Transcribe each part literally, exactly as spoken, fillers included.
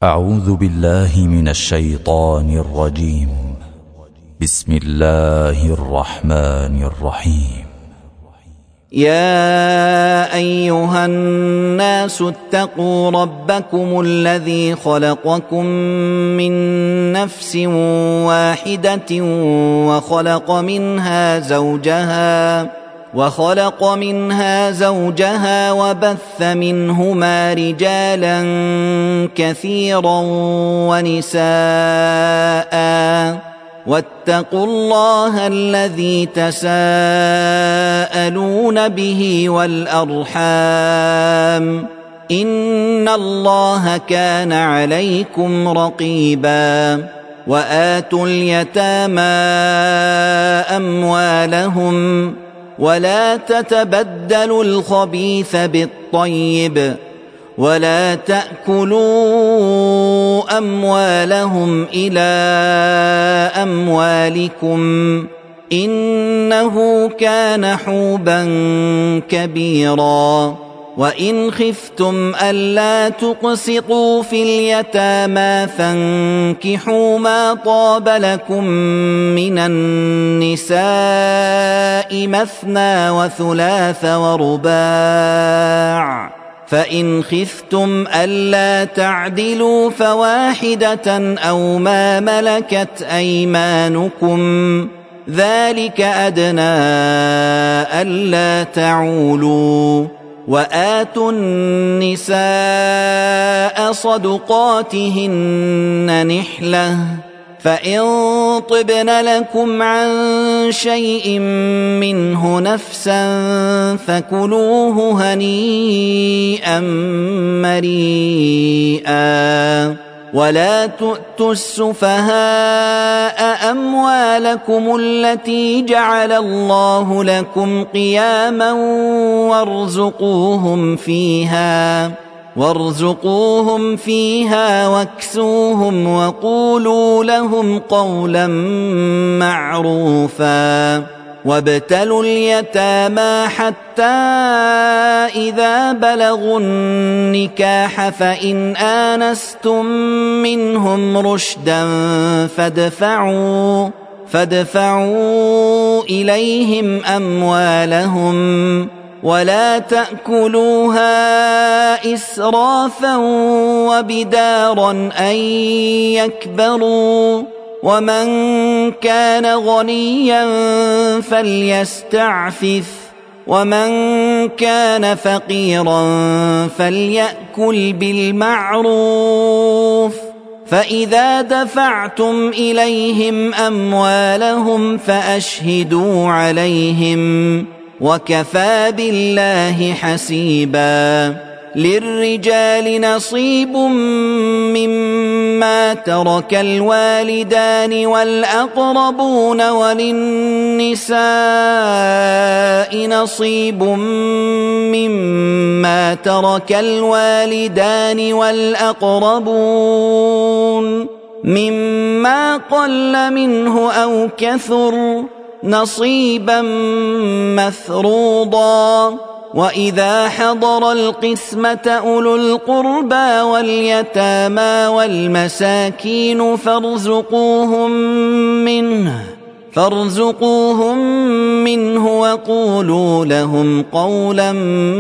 أعوذ بالله من الشيطان الرجيم. بسم الله الرحمن الرحيم. يا أيها الناس اتقوا ربكم الذي خلقكم من نفس واحدة وخلق منها زوجها وخلق منها زوجها وبث منهما رجالا كثيرا ونساء واتقوا الله الذي تساءلون به والأرحام إن الله كان عليكم رقيبا. وآتوا اليتامى أموالهم ولا تتبدلوا الخبيث بالطيب ولا تأكلوا أموالهم إلى أموالكم إنه كان حوبا كبيرا. وإن خفتم ألا تقسطوا في اليتامى فانكحوا ما طاب لكم من النساء مثنى وثلاث ورباع، فإن خفتم ألا تعدلوا فواحدة أو ما ملكت أيمانكم ذلك أدنى ألا تعولوا. وآتوا النساء صدقاتهن نحلة فإن طبن لكم عن شيء منه نفسا فكلوه هنيئا مريئا. ولا تؤتوا السفهاء أموالكم التي جعل الله لكم قياما وارزقوهم فيها وارزقوهم فيها واكسوهم وقولوا لهم قولا معروفا. وابتلوا اليتامى حتى إذا بلغوا النكاح فإن آنستم منهم رشدا فادفعوا فادفعوا إليهم أموالهم ولا تأكلوها إسرافا وبدارا أن يكبروا. ومن كان غنيا فليستعفف ومن كان فقيرا فليأكل بالمعروف. فإذا دفعتم إليهم أموالهم فأشهدوا عليهم وكفى بالله حسيبا. للرجال نصيب مما ترك الوالدان والأقربون وللنساء نصيب مما ترك الوالدان والأقربون مما قل منه أو كثر نصيبا مفروضا. وإذا حضر القسمة أولو القربى واليتامى والمساكين فارزقوهم منه فارزقوهم منه وقولوا لهم قولا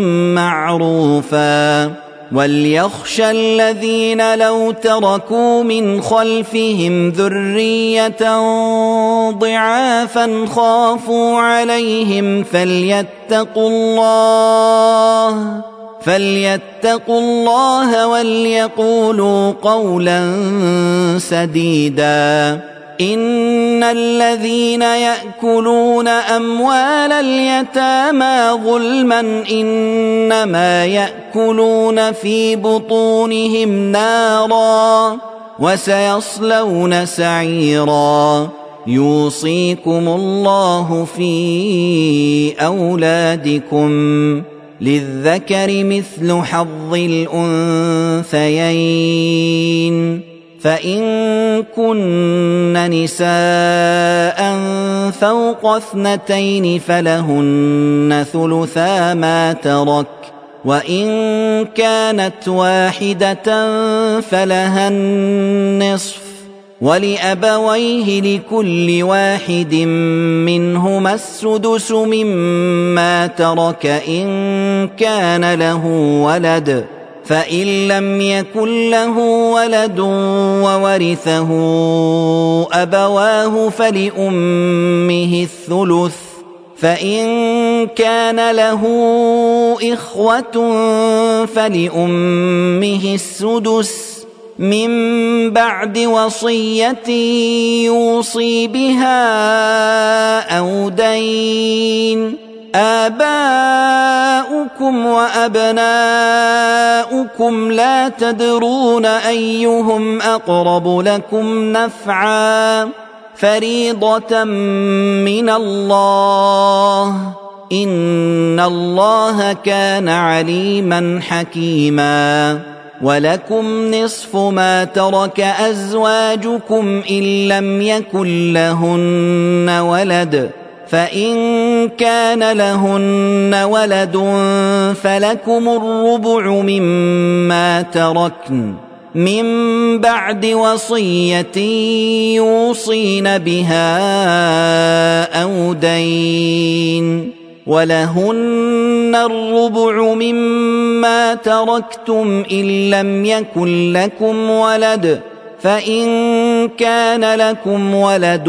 معروفا. وليخشى الذين لو تركوا من خلفهم ذرية ضعافا خافوا عليهم فليتقوا الله فليتقوا الله وليقولوا قولا سديدا. إن الذين يأكلون أموال اليتامى ظلما إنما يأكلون في بطونهم نارا وسيصلون سعيرا. يوصيكم الله في أولادكم للذكر مثل حظ الأنثيين. فإن كن نساء فوق اثنتين فلهن ثلثا ما ترك وإن كانت واحدة فلها النصف ولأبويه لكل واحد منهما السدس مما ترك إن كان له ولد فإن لم يكن له ولد وورثه أبواه فلأمه الثلث فإن كان له إخوة فلأمه السدس من بعد وصية يوصي بها أو دين آباؤكم وأبناؤكم لا تدرون أيهم أقرب لكم نفعا فريضة من الله إن الله كان عليما حكيما ولكم نصف ما ترك أزواجكم إن لم يكن لهن ولد فإن كان لهن ولد فلكم الربع مما تركن من بعد وصية يوصين بها أو دين ولهن الربع مما تركتم إن لم يكن لكم ولد فإن كان لكم ولد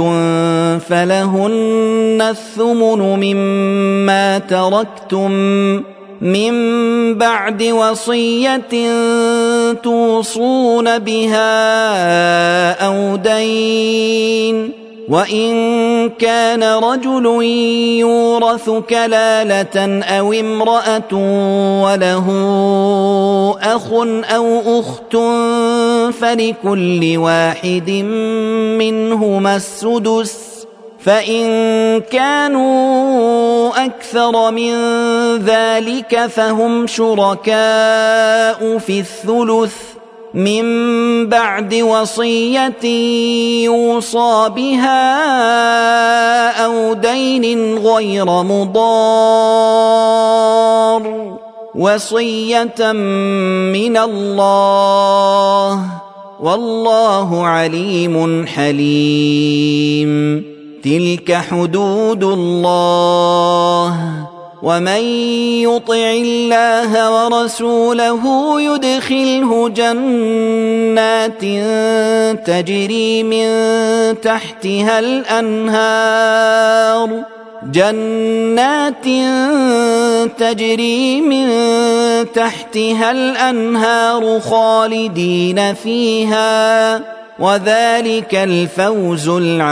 فلهن الثمن مما تركتم من بعد وصية توصون بها أو دين وإن كان رجل يورث كلالة أو امرأة وله أخ أو أخت فلكل واحد منهما السدس فإن كانوا أكثر من ذلك فهم شركاء في الثلث من بعد وصية يوصى بها أو دين غير مضار وصية من الله والله عليم حليم تلك حدود الله ومن يطع الله ورسوله يدخله جنات تجري من تحتها الأنهار جنات تجري من تحتها الأنهار خالدين فيها وذلك الفوز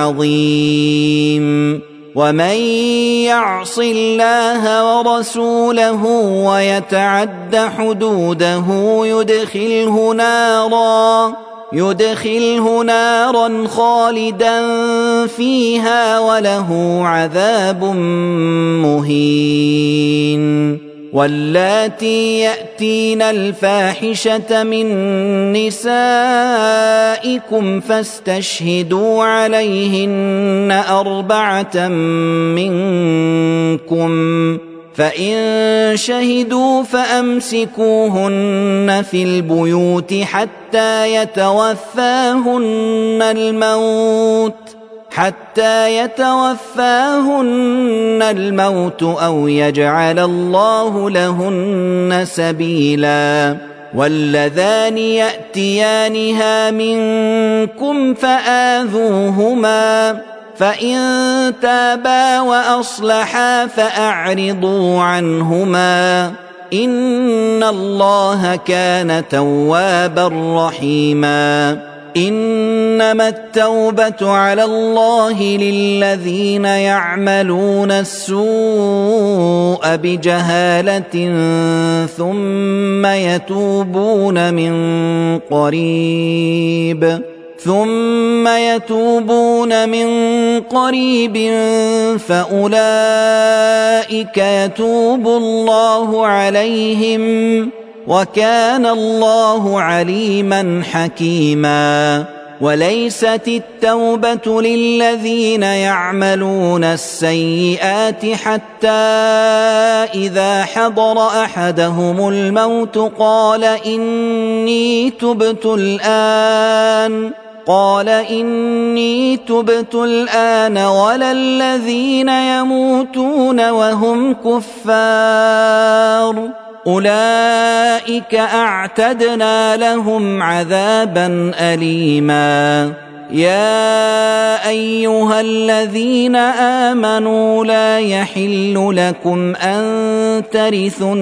العظيم ومن يعص الله ورسوله ويتعد حدوده يدخله نارا يدخله نارا خالدا فيها وله عذاب مهين واللاتي يأتين الفاحشة من نسائكم فاستشهدوا عليهن أربعة منكم فإن شهدوا فأمسكوهن في البيوت حتى يتوفاهن الموت حتى يتوفاهن الموت أو يجعل الله لهن سبيلا واللذان يأتيانها منكم فآذوهما فإن تابا وأصلحا فأعرضوا عنهما إن الله كان توابا رحيما إنما التوبة على الله للذين يعملون السوء بجهالة ثم يتوبون من قريب ثم يتوبون من قريب فأولئك يتوب الله عليهم وكان الله عليما حكيما وليست التوبة للذين يعملون السيئات حتى إذا حضر أحدهم الموت قال إني تبت الآن قال إني تبت الآن ولا الذين يموتون وهم كفار أولئك أعتدنا لهم عذابا أليما يا أيها الذين آمنوا لا يحل لكم أن ترثوا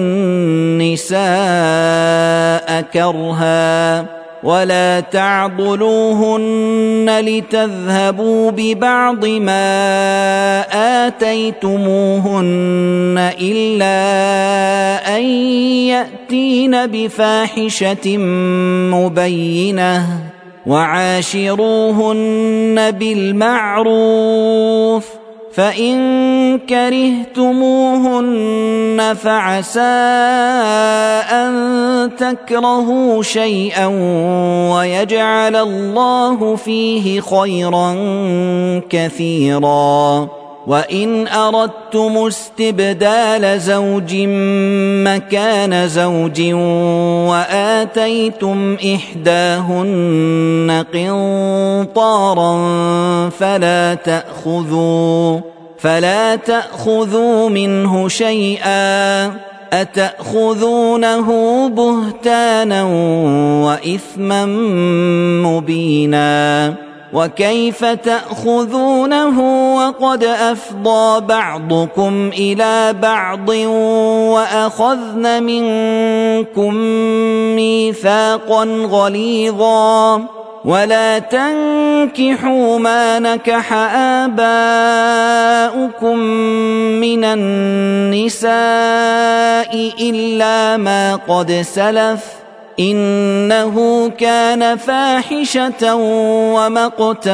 النساء كرها ولا تعضلوهن لتذهبوا ببعض ما آتيتموهن إلا أن يأتين بفاحشة مبينة وعاشروهن بالمعروف فإن كرهتموهن فعسى أن تكرهوا شيئا ويجعل الله فيه خيرا كثيرا وإن أردتم استبدال زوج مكان زوج وآتيتم إحداهن قنطارا فلا تأخذوا فلا تأخذوا منه شيئا أتأخذونه بهتانا وإثما مبينا وكيف تأخذونه وقد أفضى بعضكم إلى بعض وأخذن منكم ميثاقا غليظا ولا تنكحوا ما نكح آباؤكم من النساء إلا ما قد سلف إنه كان فاحشة ومقتا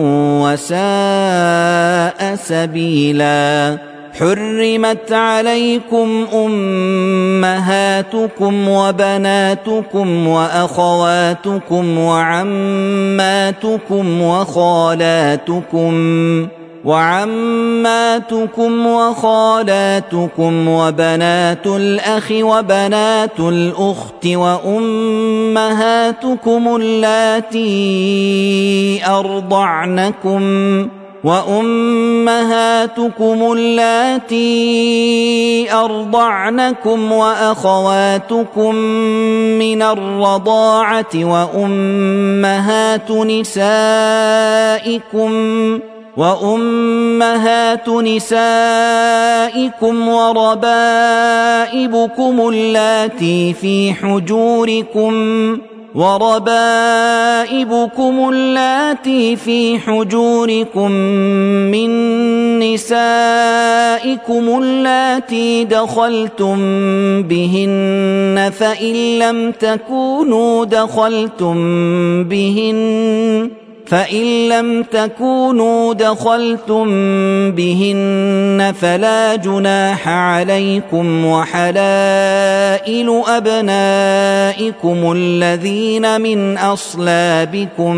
وساء سبيلا حرمت عليكم أمهاتكم وبناتكم وأخواتكم وعماتكم وخالاتكم وعماتكم وخالاتكم وبنات الأخ وبنات الأخت وأمهاتكم اللاتي أرضعنكم وأمهاتكم اللاتي أرضعنكم وأخواتكم من الرضاعة وأمهات نسائكم وأمهات نسائكم وربائبكم اللاتي في حجوركم وربائبكم اللاتي في حجوركم من نسائكم اللاتي دخلتم بهن فإن لم تكونوا دخلتم بهن فإن لم تكونوا دخلتم بهن فلا جناح عليكم وحلائل أبنائكم الذين من أصلابكم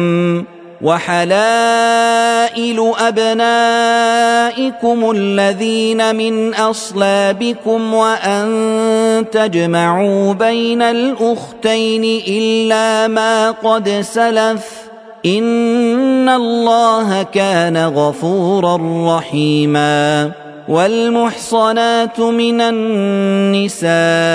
وحلائل أبنائكم الذين من أصلابكم وأن تجمعوا بين الأختين إلا ما قد سلف إن الله كان غفورا رحيما والمحصنات من النساء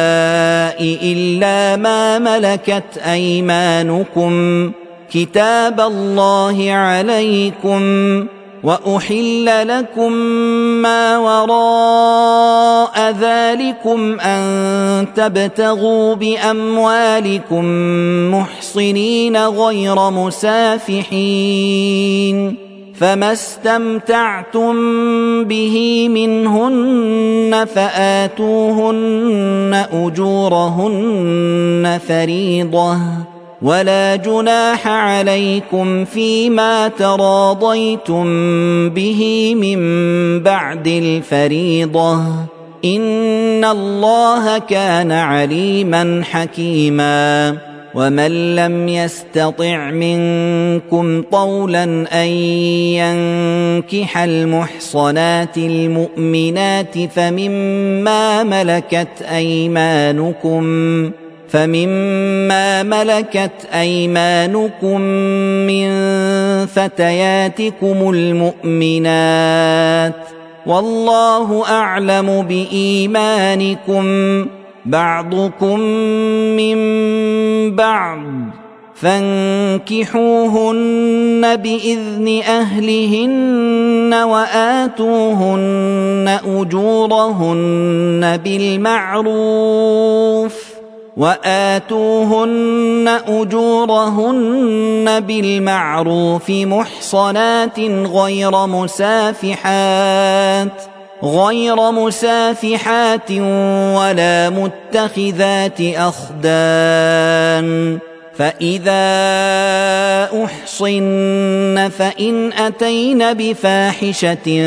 إلا ما ملكت أيمانكم كتاب الله عليكم وأحل لكم ما وراء ذلكم أن تبتغوا بأموالكم محصنين غير مسافحين فما استمتعتم به منهن فآتوهن أجورهن فريضة ولا جناح عليكم فيما تراضيتم به من بعد الفريضة إن الله كان عليما حكيما ومن لم يستطع منكم طولا أن ينكح المحصنات المؤمنات فمما ملكت أيمانكم فمما ملكت أيمانكم من فتياتكم المؤمنات والله أعلم بإيمانكم بعضكم من بعض فانكحوهن بإذن أهلهن وآتوهن أجورهن بالمعروف وآتوهن أجورهن بالمعروف محصنات غير مسافحات غير مسافحات ولا متخذات أخدان فإذا أحصن فإن أتين بفاحشة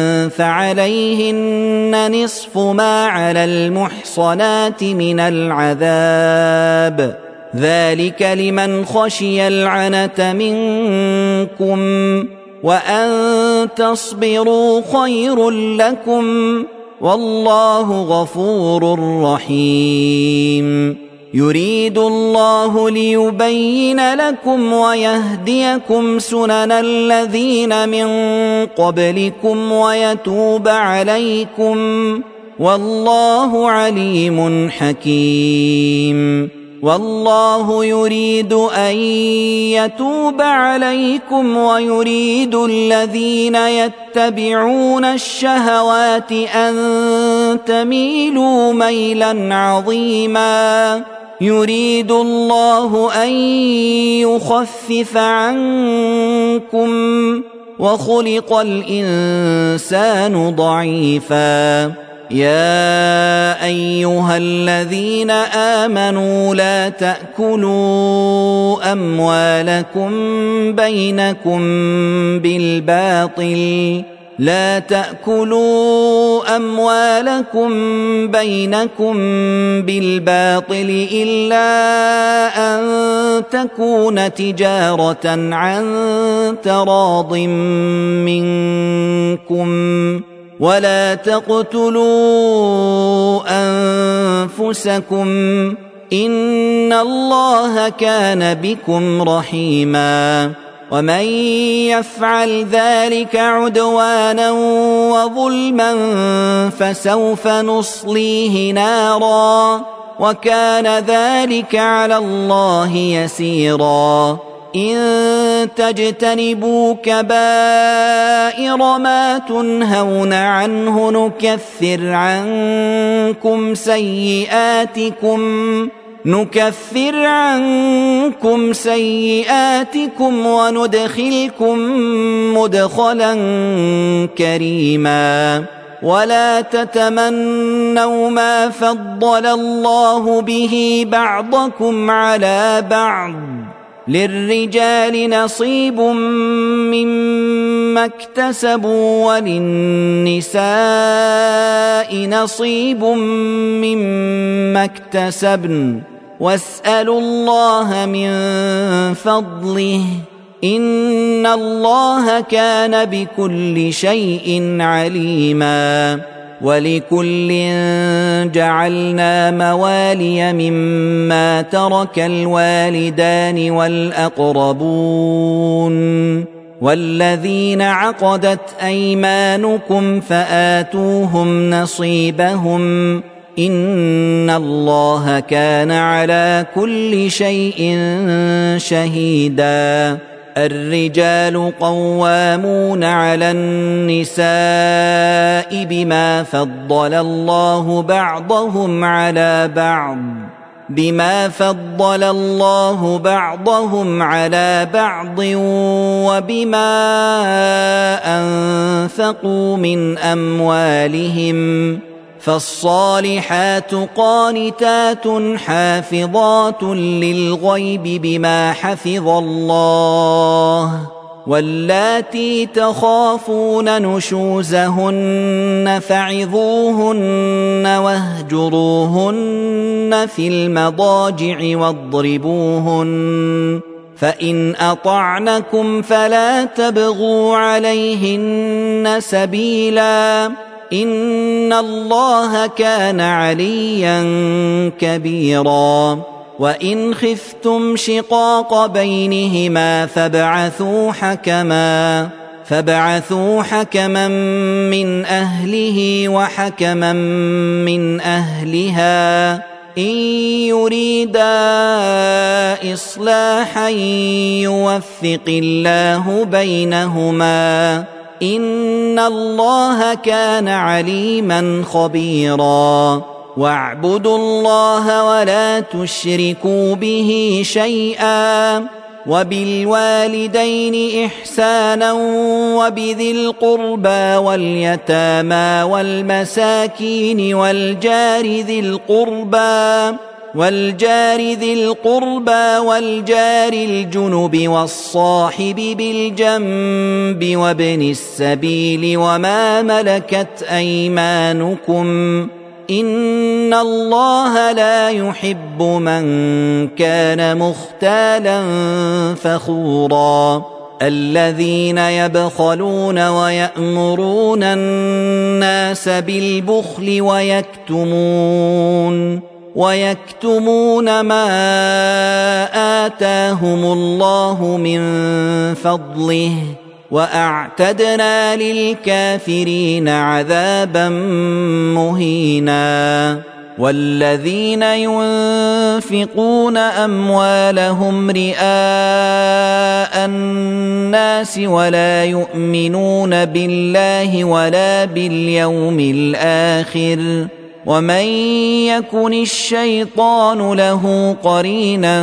فعليهن نصف ما على المحصنات من العذاب ذلك لمن خشي العنة منكم وأن تصبروا خير لكم والله غفور رحيم يريد الله ليبين لكم ويهديكم سنن الذين من قبلكم ويتوب عليكم والله عليم حكيم والله يريد أن يتوب عليكم ويريد الذين يتبعون الشهوات أن تميلوا ميلا عظيما يريد الله أن يخفف عنكم وخلق الإنسان ضعيفا يا أيها الذين آمنوا لا تأكلوا أموالكم بينكم بالباطل لا تأكلوا أموالكم بينكم بالباطل إلا أن تكون تجارة عن تراض منكم ولا تقتلوا أنفسكم إن الله كان بكم رحيما ومن يفعل ذلك عدوانا وظلما فسوف نصليه نارا وكان ذلك على الله يسيرا إن تجتنبوا كبائر ما تنهون عنه نكفر عنكم سيئاتكم نكفر عنكم سيئاتكم وندخلكم مدخلا كريما ولا تتمنوا ما فضل الله به بعضكم على بعض للرجال نصيب مما اكتسبوا وللنساء نصيب مما اكتسبن واسألوا الله من فضله إن الله كان بكل شيء عليما ولكل جعلنا موالي مما ترك الوالدان والأقربون والذين عقدت أيمانكم فآتوهم نصيبهم إن الله كان على كل شيء شهيدا الرجال قوامون على النساء بما فضل الله بعضهم على بعض بما فضل الله بعضهم على بعض وبما أنفقوا من أموالهم فالصالحات قانتات حافظات للغيب بما حفظ الله واللاتي تخافون نشوزهن فعظوهن واهجروهن في المضاجع واضربوهن فإن أطعنكم فلا تبغوا عليهن سبيلا إن الله كان عليا كبيرا وإن خفتم شقاق بينهما فابعثوا حكما فابعثوا حكما من أهله وحكما من أهلها إن يريدا إصلاحا يوفق الله بينهما إن الله كان عليما خبيرا واعبدوا الله ولا تشركوا به شيئا وبالوالدين إحسانا وبذي القربى واليتامى والمساكين والجار ذي القربى والجار ذي القربى والجار الجنب والصاحب بالجنب وابن السبيل وما ملكت أيمانكم إن الله لا يحب من كان مختالا فخورا الذين يبخلون ويأمرون الناس بالبخل ويكتمون ويكتمون ما آتاهم الله من فضله وأعتدنا للكافرين عذابا مهينا والذين ينفقون أموالهم رئاء الناس ولا يؤمنون بالله ولا باليوم الآخر ومن يكن الشيطان له قرينا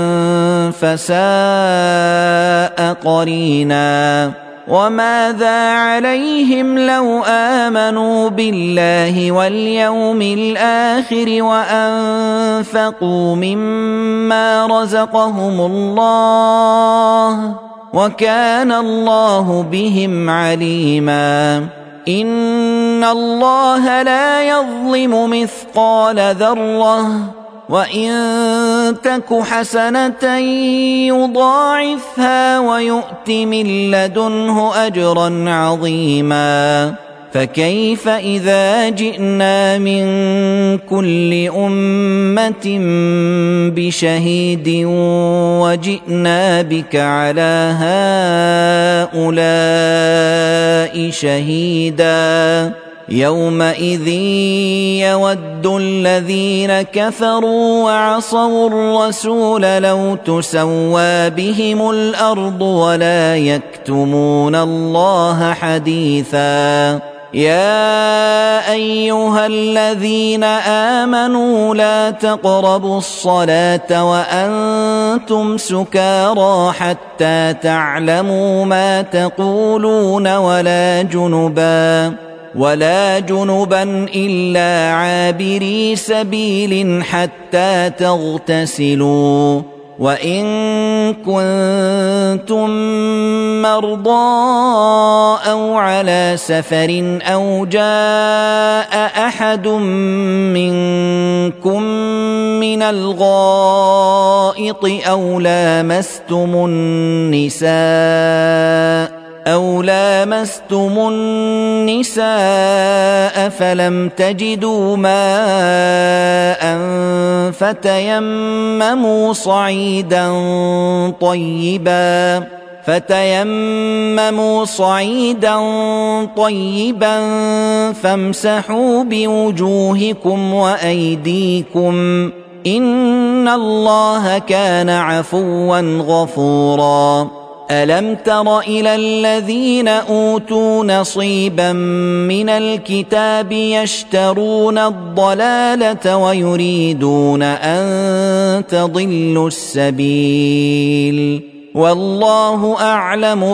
فساء قرينا وماذا عليهم لو آمنوا بالله واليوم الآخر وأنفقوا مما رزقهم الله وكان الله بهم عليما إن الله لا يظلم مثقال ذرة وإن تك حسنة يضاعفها ويؤت من لدنه أجرا عظيما فكيف إذا جئنا من كل أمة بشهيد وجئنا بك على هؤلاء شهيدا يومئذ يود الذين كفروا وعصوا الرسول لو تسوى بهم الأرض ولا يكتمون الله حديثا يا أيها الذين آمنوا لا تقربوا الصلاة وأنتم سكارى حتى تعلموا ما تقولون ولا جنبا ولا جنبا إلا عابري سبيل حتى تغتسلوا وإن كنتم مرضى أو على سفر أو جاء أحد منكم من الغائط أو لامستم النساء أو لامستم النساء فلم تجدوا ماء فتيمموا صعيدا طيبا فتيمموا صعيدا طيبا فامسحوا بوجوهكم وأيديكم إن الله كان عفوا غفورا ألم تر إلى الذين أوتوا نصيبا من الكتاب يشترون الضلالة ويريدون أن تضلوا السبيل والله أعلم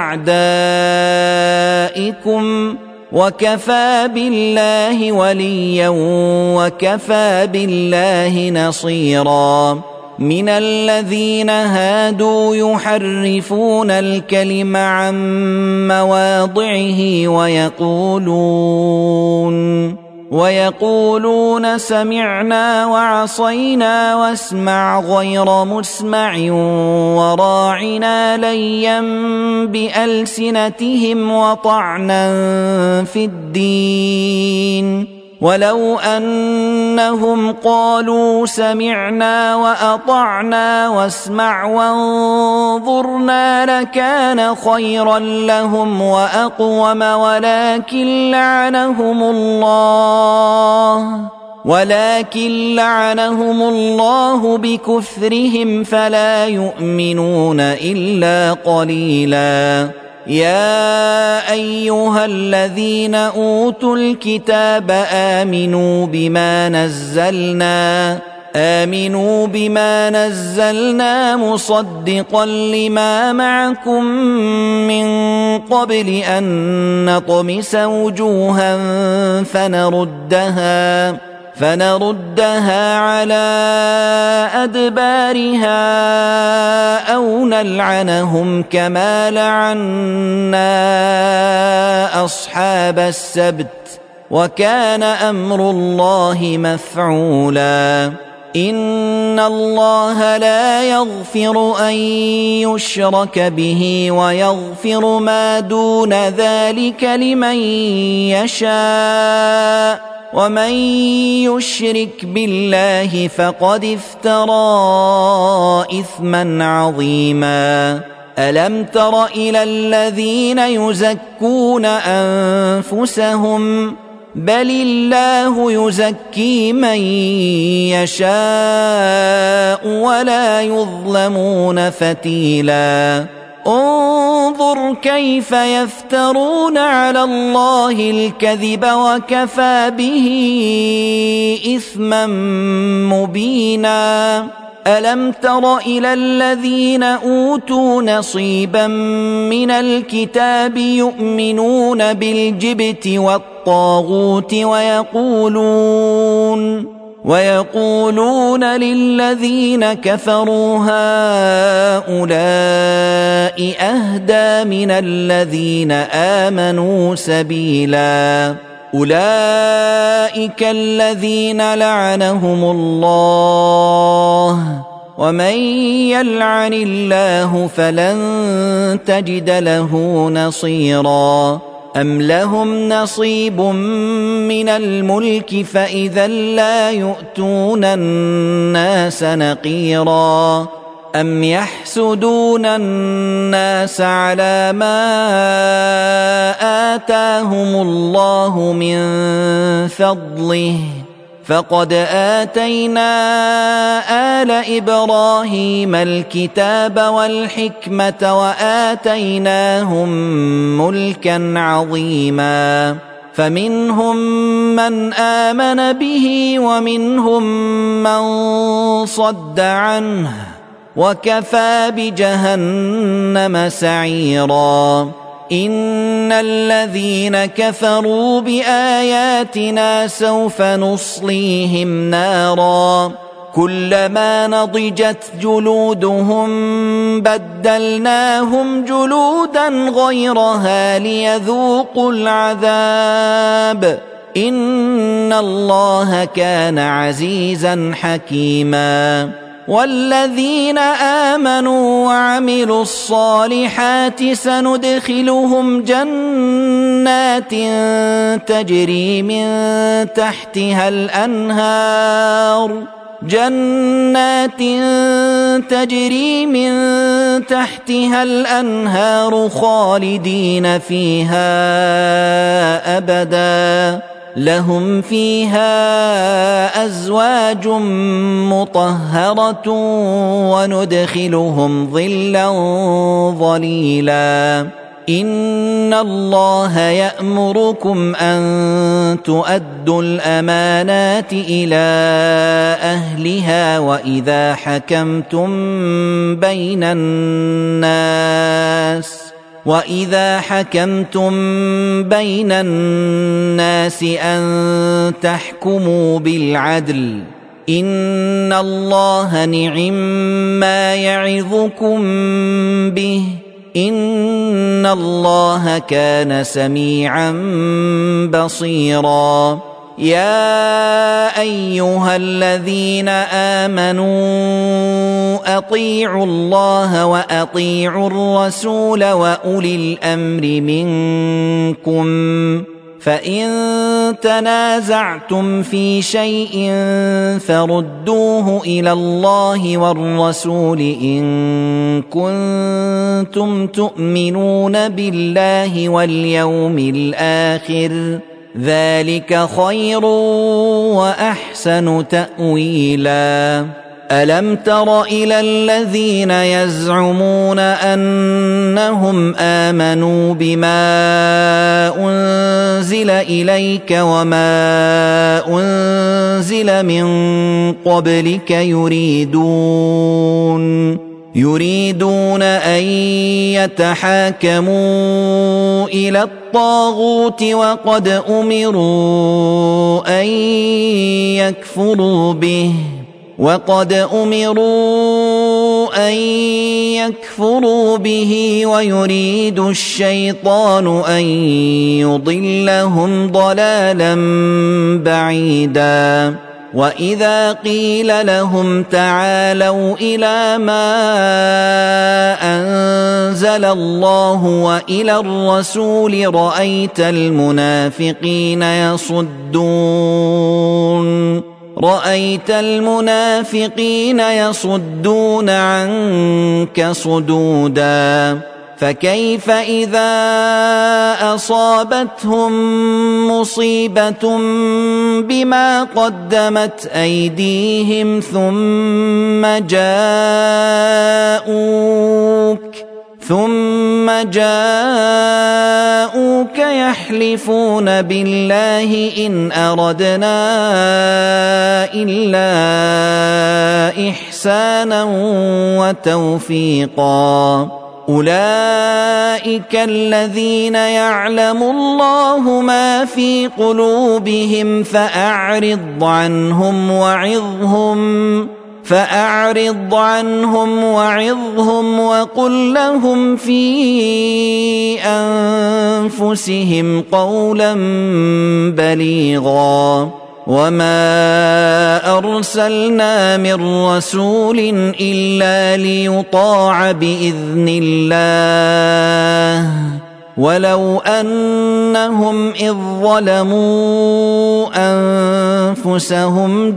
بأعدائكم وكفى بالله وليا وكفى بالله نصيرا من الذين هادوا يحرفون الكلم عن مواضعه ويقولون ويقولون سمعنا وعصينا واسمع غير مسمع وراعنا ليا بألسنتهم وطعنا في الدين ولو أنهم قالوا سمعنا وأطعنا واسمع وانظرنا لكان خيرا لهم وأقوم ولكن لعنهم الله ولكن لعنهم الله بكفرهم فلا يؤمنون إلا قليلا يا أيها الذين أوتوا الكتاب آمنوا بما نزلنا آمنوا بما نزلنا مصدقا لما معكم من قبل أن نطمس وجوها فنردها فنردها على أدبارها أو نلعنهم كما لعنا أصحاب السبت وكان أمر الله مفعولا إن الله لا يغفر أن يشرك به ويغفر ما دون ذلك لمن يشاء ومن يشرك بالله فقد افترى إثما عظيما ألم تر إلى الذين يزكون أنفسهم بل الله يزكي من يشاء ولا يظلمون فتيلا انظر كيف يفترون على الله الكذب وكفى به إثما مبينا ألم تر إلى الذين أوتوا نصيبا من الكتاب يؤمنون بالجبت والطاغوت ويقولون ويقولون للذين كفروا هؤلاء أهدى من الذين آمنوا سبيلا أولئك الذين لعنهم الله ومن يلعن الله فلن تجد له نصيرا أم لهم نصيب من الملك فإذا لا يؤتون الناس نقيرا أم يحسدون الناس على ما آتاهم الله من فضله فقد آتينا آل إبراهيم الكتاب والحكمة وآتيناهم ملكا عظيما فمنهم من آمن به ومنهم من صد عنه وكفى بجهنم سعيرا إن الذين كفروا بآياتنا سوف نصليهم نارا كلما نضجت جلودهم بدلناهم جلودا غيرها ليذوقوا العذاب إن الله كان عزيزا حكيما والذين آمنوا وعملوا الصالحات سندخلهم جنات تجري من تحتها الأنهار جنات تجري من تحتها الأنهار خالدين فيها أبدا لهم فيها أزواج مطهرة وندخلهم ظلا ظليلا إن الله يأمركم أن تؤدوا الأمانات إلى أهلها وإذا حكمتم بين الناس وإذا حكمتم بين الناس أن تحكموا بالعدل إن الله نعما يعظكم به إن الله كان سميعا بصيرا يا أيها الذين آمنوا أطيعوا الله وأطيعوا الرسول وأولي الأمر منكم فإن تنازعتم في شيء فردوه إلى الله والرسول إن كنتم تؤمنون بالله واليوم الآخر ذلك خير وأحسن تأويلا ألم تر إلى الذين يزعمون أنهم آمنوا بما أنزل إليك وما أنزل من قبلك يريدون يريدون أن يتحاكموا إلى الطاغوت وقد أمروا أن يكفروا به وقد أمروا أن يكفروا به ويريد الشيطان أن يضلهم ضلالا بعيدا وإذا قيل لهم تعالوا إلى ما أنزل الله وإلى الرسول رأيت المنافقين يصدون رأيت المنافقين يصدون عنك صدودا فكيف إذا أصابتهم مصيبة بما قدمت أيديهم ثم جاءوك ثم جاءوك يحلفون بالله إن أردنا إلا إحسانا وتوفيقا أولئك الذين يعلم الله ما في قلوبهم فأعرض عنهم وعظهم فأعرض عنهم وعظهم وقل لهم في أنفسهم قولا بليغا وما أرسلنا من رسول إلا ليطاع بإذن الله ولو أنهم إذ ظلموا أنفسهم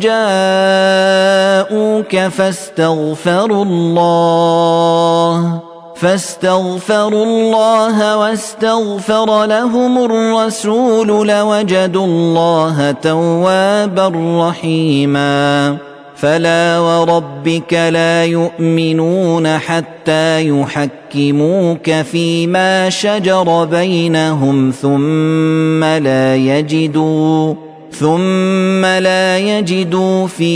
جاءوك فاستغفروا الله فاستغفروا الله واستغفر لهم الرسول لوجدوا الله توابا رحيما فلا وربك لا يؤمنون حتى يحكموك فيما شجر بينهم ثم لا يجدوا ثم لا يجدوا في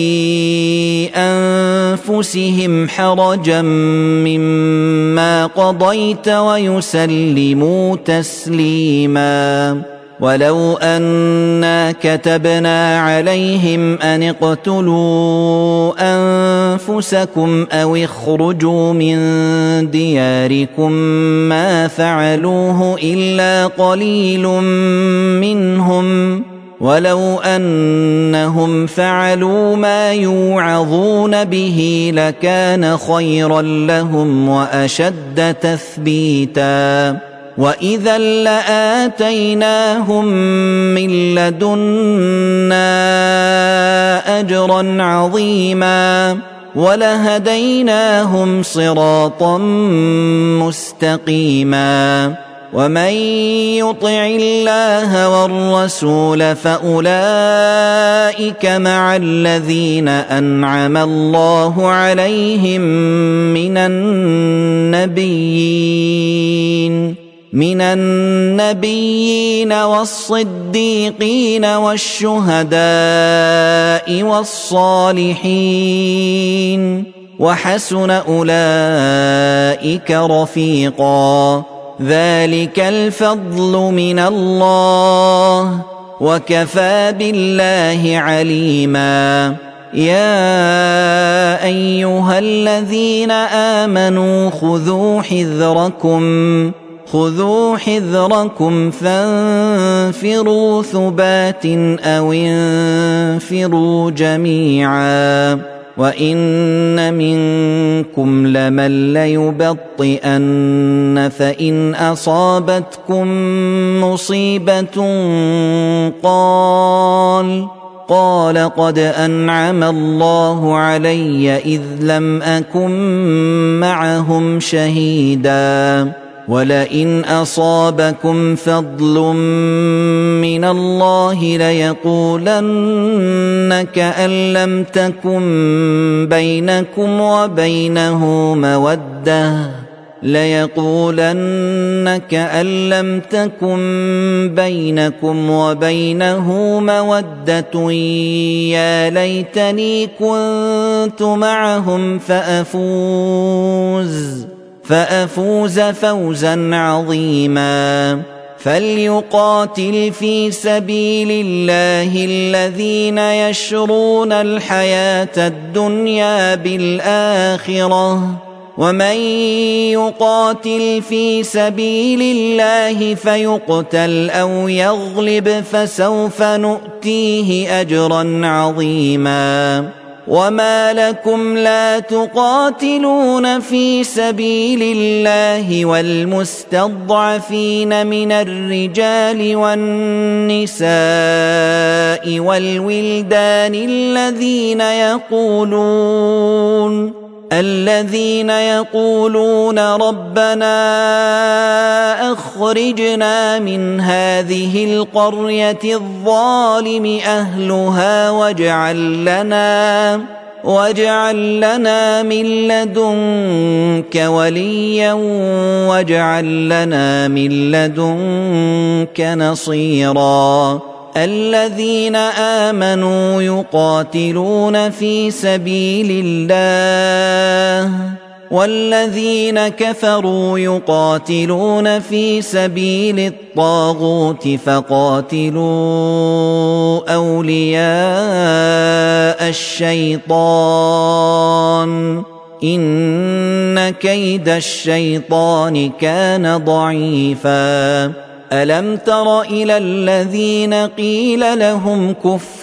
أنفسهم حرجا مما قضيت ويسلموا تسليما ولو أنا كتبنا عليهم أن اقتلوا أنفسكم أو اخرجوا من دياركم ما فعلوه إلا قليل منهم ولو أنهم فعلوا ما يوعظون به لكان خيرا لهم وأشد تثبيتا وإذا لآتيناهم من لدنا أجرا عظيما ولهديناهم صراطا مستقيما ومن يطع الله والرسول فأولئك مع الذين أنعم الله عليهم من النبيين من النبيين والصديقين والشهداء والصالحين وحسن أولئك رفيقا ذلك الفضل من الله وكفى بالله عليما يا أيها الذين آمنوا خذوا حذركم خذوا حذركم فانفروا ثبات أو انفروا جميعا وإن منكم لمن ليبطئن فإن أصابتكم مصيبة قال قال قد أنعم الله علي إذ لم أكن معهم شهيدا ولئن أصابكم فضل من الله ليقولن كأن لم تكن بينكم وبينه مودة ليقولن كأن لم تكن بينكم وبينه مودة يا ليتني كنت معهم فأفوز فأفوز فوزا عظيما فليقاتل في سبيل الله الذين يشرون الحياة الدنيا بالآخرة ومن يقاتل في سبيل الله فيقتل أو يغلب فسوف نؤتيه أجرا عظيما وما لكم لا تقاتلون في سبيل الله والمستضعفين من الرجال والنساء والولدان الذين يقولون الذين يقولون ربنا أخرجنا من هذه القرية الظالم أهلها واجعل لنا واجعل لنا من لدنك وليا واجعل لنا من لدنك نصيرا الذين آمنوا يقاتلون في سبيل الله والذين كفروا يقاتلون في سبيل الطاغوت فقاتلوا أولياء الشيطان إن كيد الشيطان كان ضعيفا ألم تر إلى الذين قيل لهم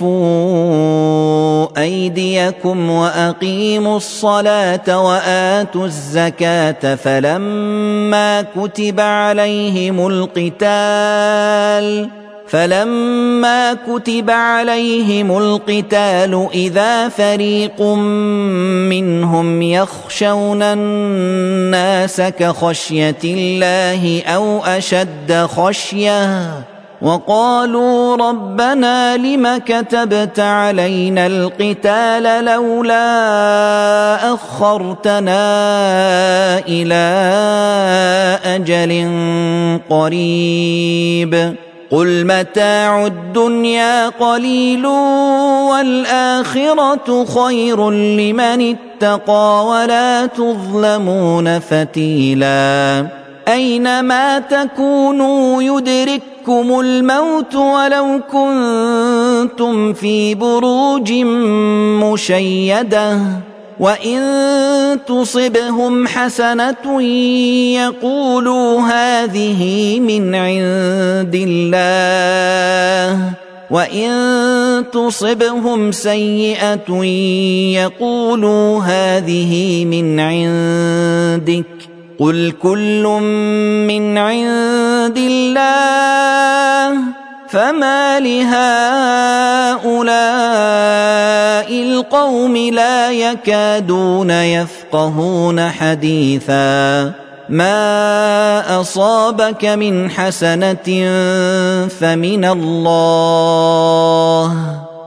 كفوا أيديكم وأقيموا الصلاة وآتوا الزكاة فلما كتب عليهم القتال فلما كتب عليهم القتال إذا فريق منهم يخشون الناس كخشية الله أو أشد خشية وقالوا ربنا لم كتبت علينا القتال لولا أخرتنا إلى أجل قريب قل متاع الدنيا قليل والآخرة خير لمن اتقى ولا تظلمون فتيلا أينما تكونوا يدرككم الموت ولو كنتم في بروج مشيدة وإن تصبهم حسنة يقولوا هذه من عند الله وإن تصبهم سيئة يقولوا هذه من عندك قل كل من عند الله فما لهؤلاء القوم لا يكادون يفقهون حديثا ما أصابك من حسنة فمن الله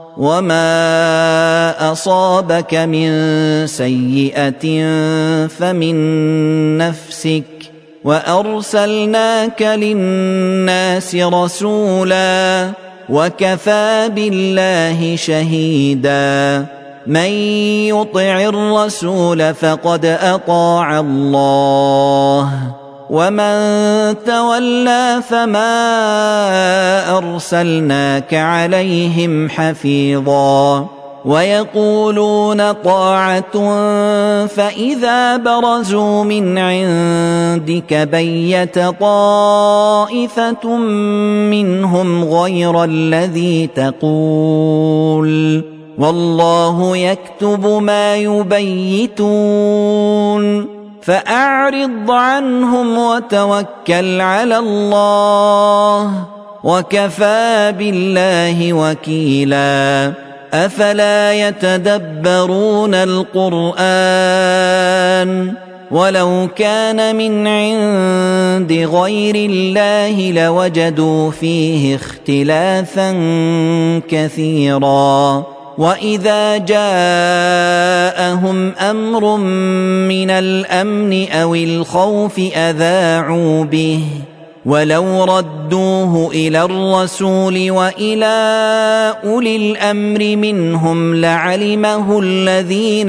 وما أصابك من سيئة فمن نفسك وأرسلناك للناس رسولا وكفى بالله شهيدا من يطع الرسول فقد أطاع الله ومن تولى فما أرسلناك عليهم حفيظا ويقولون طاعة فإذا برزوا من عندك بيت طائفة منهم غير الذي تقول والله يكتب ما يبيتون فأعرض عنهم وتوكل على الله وكفى بالله وكيلا أفلا يتدبرون القرآن ولو كان من عند غير الله لوجدوا فيه اختلافا كثيرا وإذا جاءهم أمر من الأمن أو الخوف أذاعوا به ولو ردوه إلى الرسول وإلى أولي الأمر منهم لعلمه الذين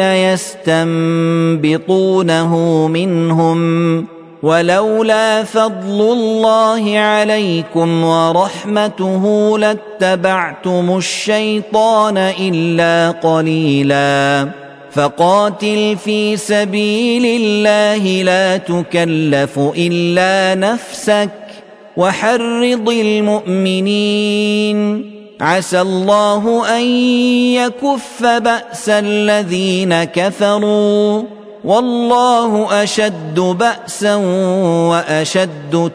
يستنبطونه منهم ولولا فضل الله عليكم ورحمته لاتبعتم الشيطان إلا قليلا فقاتل في سبيل الله لا تكلف إلا نفسك وحرض المؤمنين عسى الله أن يكف بأس الذين كفروا والله أشد بأسا وأشد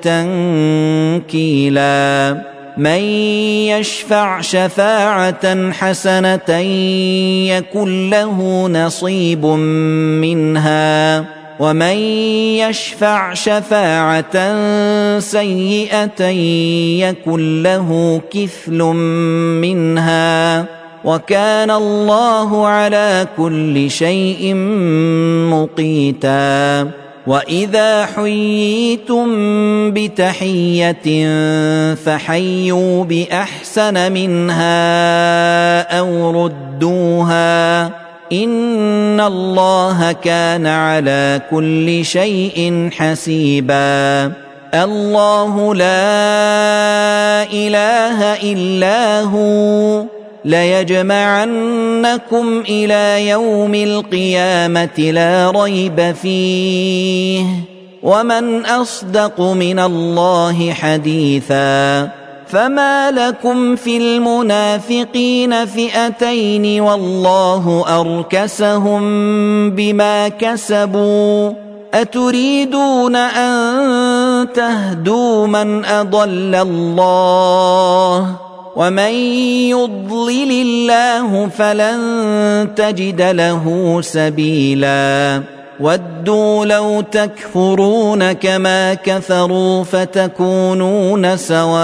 تنكيلا من يشفع شفاعة حسنة يكن له نصيب منها ومن يشفع شفاعة سيئة يكن له كفل منها وكان الله على كل شيء مقيتا وإذا حييتم بتحية فحيوا بأحسن منها أو ردوها إن الله كان على كل شيء حسيبا الله لا إله إلا هو ليجمعنكم إلى يوم القيامة لا ريب فيه ومن أصدق من الله حديثا فما لكم في المنافقين فئتين والله أركسهم بما كسبوا أتريدون أن تهدوا من أضل الله ومن يضلل الله فلن تجد له سبيلا ودوا لو تكفرون كما كفروا فتكونون سواء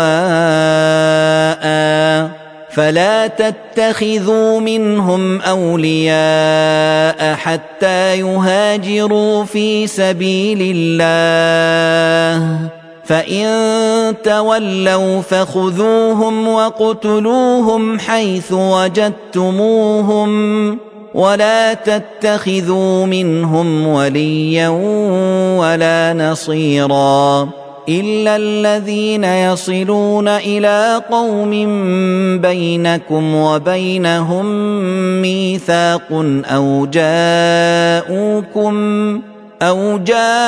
فلا تتخذوا منهم أولياء حتى يهاجروا في سبيل الله فإن تولوا فخذوهم وقتلوهم حيث وجدتموهم ولا تتخذوا منهم وليا ولا نصيرا إلا الذين يصلون إلى قوم بينكم وبينهم ميثاق أو جاءوكم أو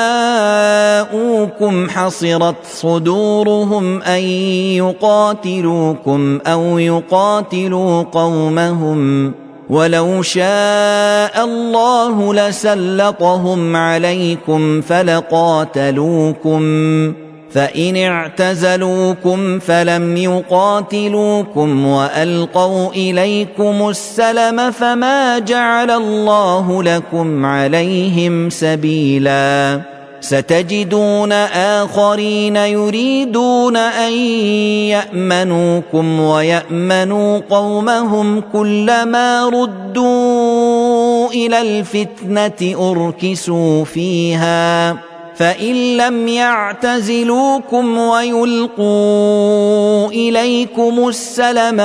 جاءوكم حصرت صدورهم أن يقاتلوكم أو يقاتلوا قومهم ولو شاء الله لسلطهم عليكم فلقاتلوكم فإن اعتزلوكم فلم يقاتلوكم وألقوا إليكم السلم فما جعل الله لكم عليهم سبيلا ستجدون آخرين يريدون أن يأمنوكم ويأمنوا قومهم كلما ردوا إلى الفتنة أركسوا فيها فإن لم يعتزلوكم ويلقوا إليكم السلم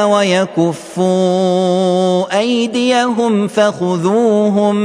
ويكفوا أيديهم فخذوهم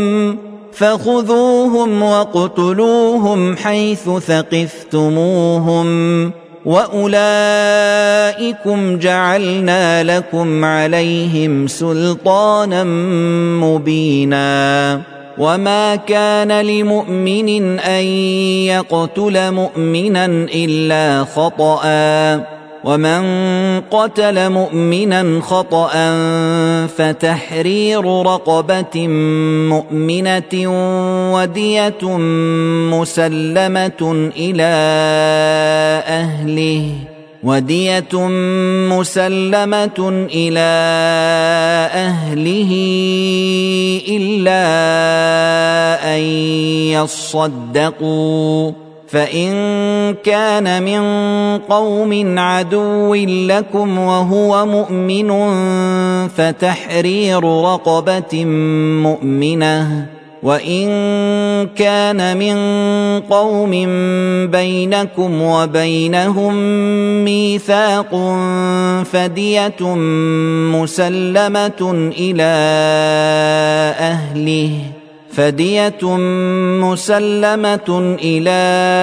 فخذوهم وَاقْتُلُوهُمْ حيث ثقفتموهم وأولئكم جعلنا لكم عليهم سلطانا مبينا وما كان لمؤمن أن يقتل مؤمنا إلا خطأ ومن قتل مؤمنا خطأ فتحرير رقبة مؤمنة ودية مسلمة إلى أهله ودية مسلمة إلى أهله إلا أن يصدقوا فإن كان من قوم عدو لكم وهو مؤمن فتحرير رقبة مؤمنة وإن كان من قوم بينكم وبينهم ميثاق فدية مسلمة إلى أهله فدية مسلمة إلى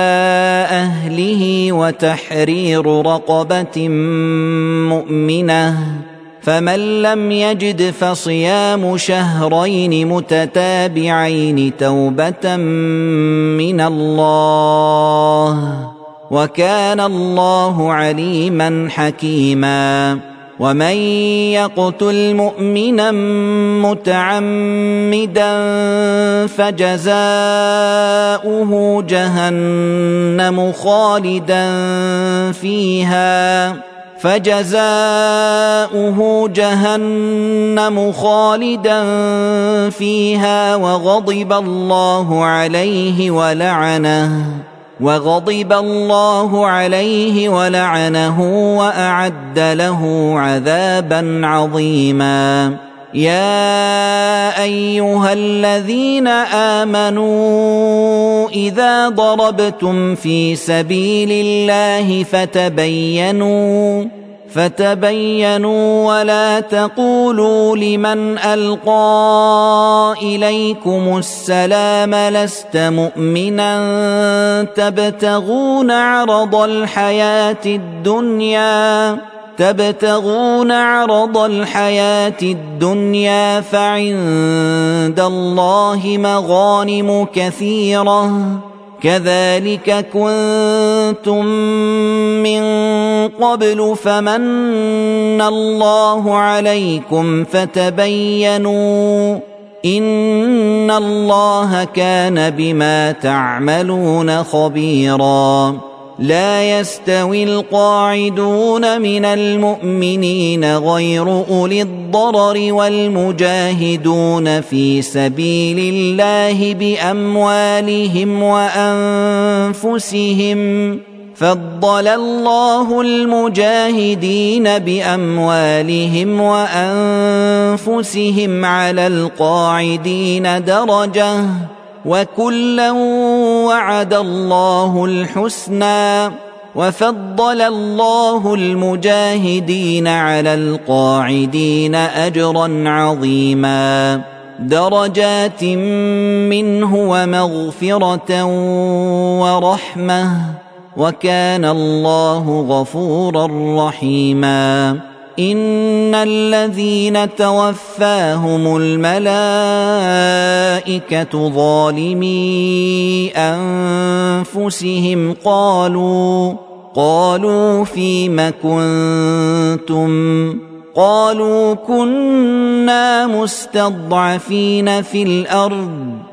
أهله وتحرير رقبة مؤمنة فمن لم يجد فصيام شهرين متتابعين توبة من الله وكان الله عليما حكيما ومن يقتل مؤمنا متعمدا فجزاؤه جهنم خالدا فيها فجزاؤه جهنم خالدا فيها وغضب الله عليه ولعنه وغضب الله عليه ولعنه وأعد له عذابا عظيما يا أيها الذين آمنوا إذا ضربتم في سبيل الله فتبينوا فتبينوا ولا تقولوا لمن ألقى إليكم السلام لست مؤمنا تبتغون عرض الحياة الدنيا تبتغون عرض الحياة الدنيا فعند الله مغانم كثيرة كذلك كنتم من قبل فمن الله عليكم فتبينوا إن الله كان بما تعملون خبيرا لا يستوي القاعدون من المؤمنين غير أولي الضرر والمجاهدون في سبيل الله بأموالهم وأنفسهم فضل الله المجاهدين بأموالهم وأنفسهم على القاعدين درجة وكلا وعد الله الحسنى وفضل الله المجاهدين على القاعدين أجرا عظيما درجات منه ومغفرة ورحمة وكان الله غفورا رحيما إن الذين توفاهم الملائكة ظالمي أنفسهم قالوا قالوا فيم كنتم قالوا كنا مستضعفين في الأرض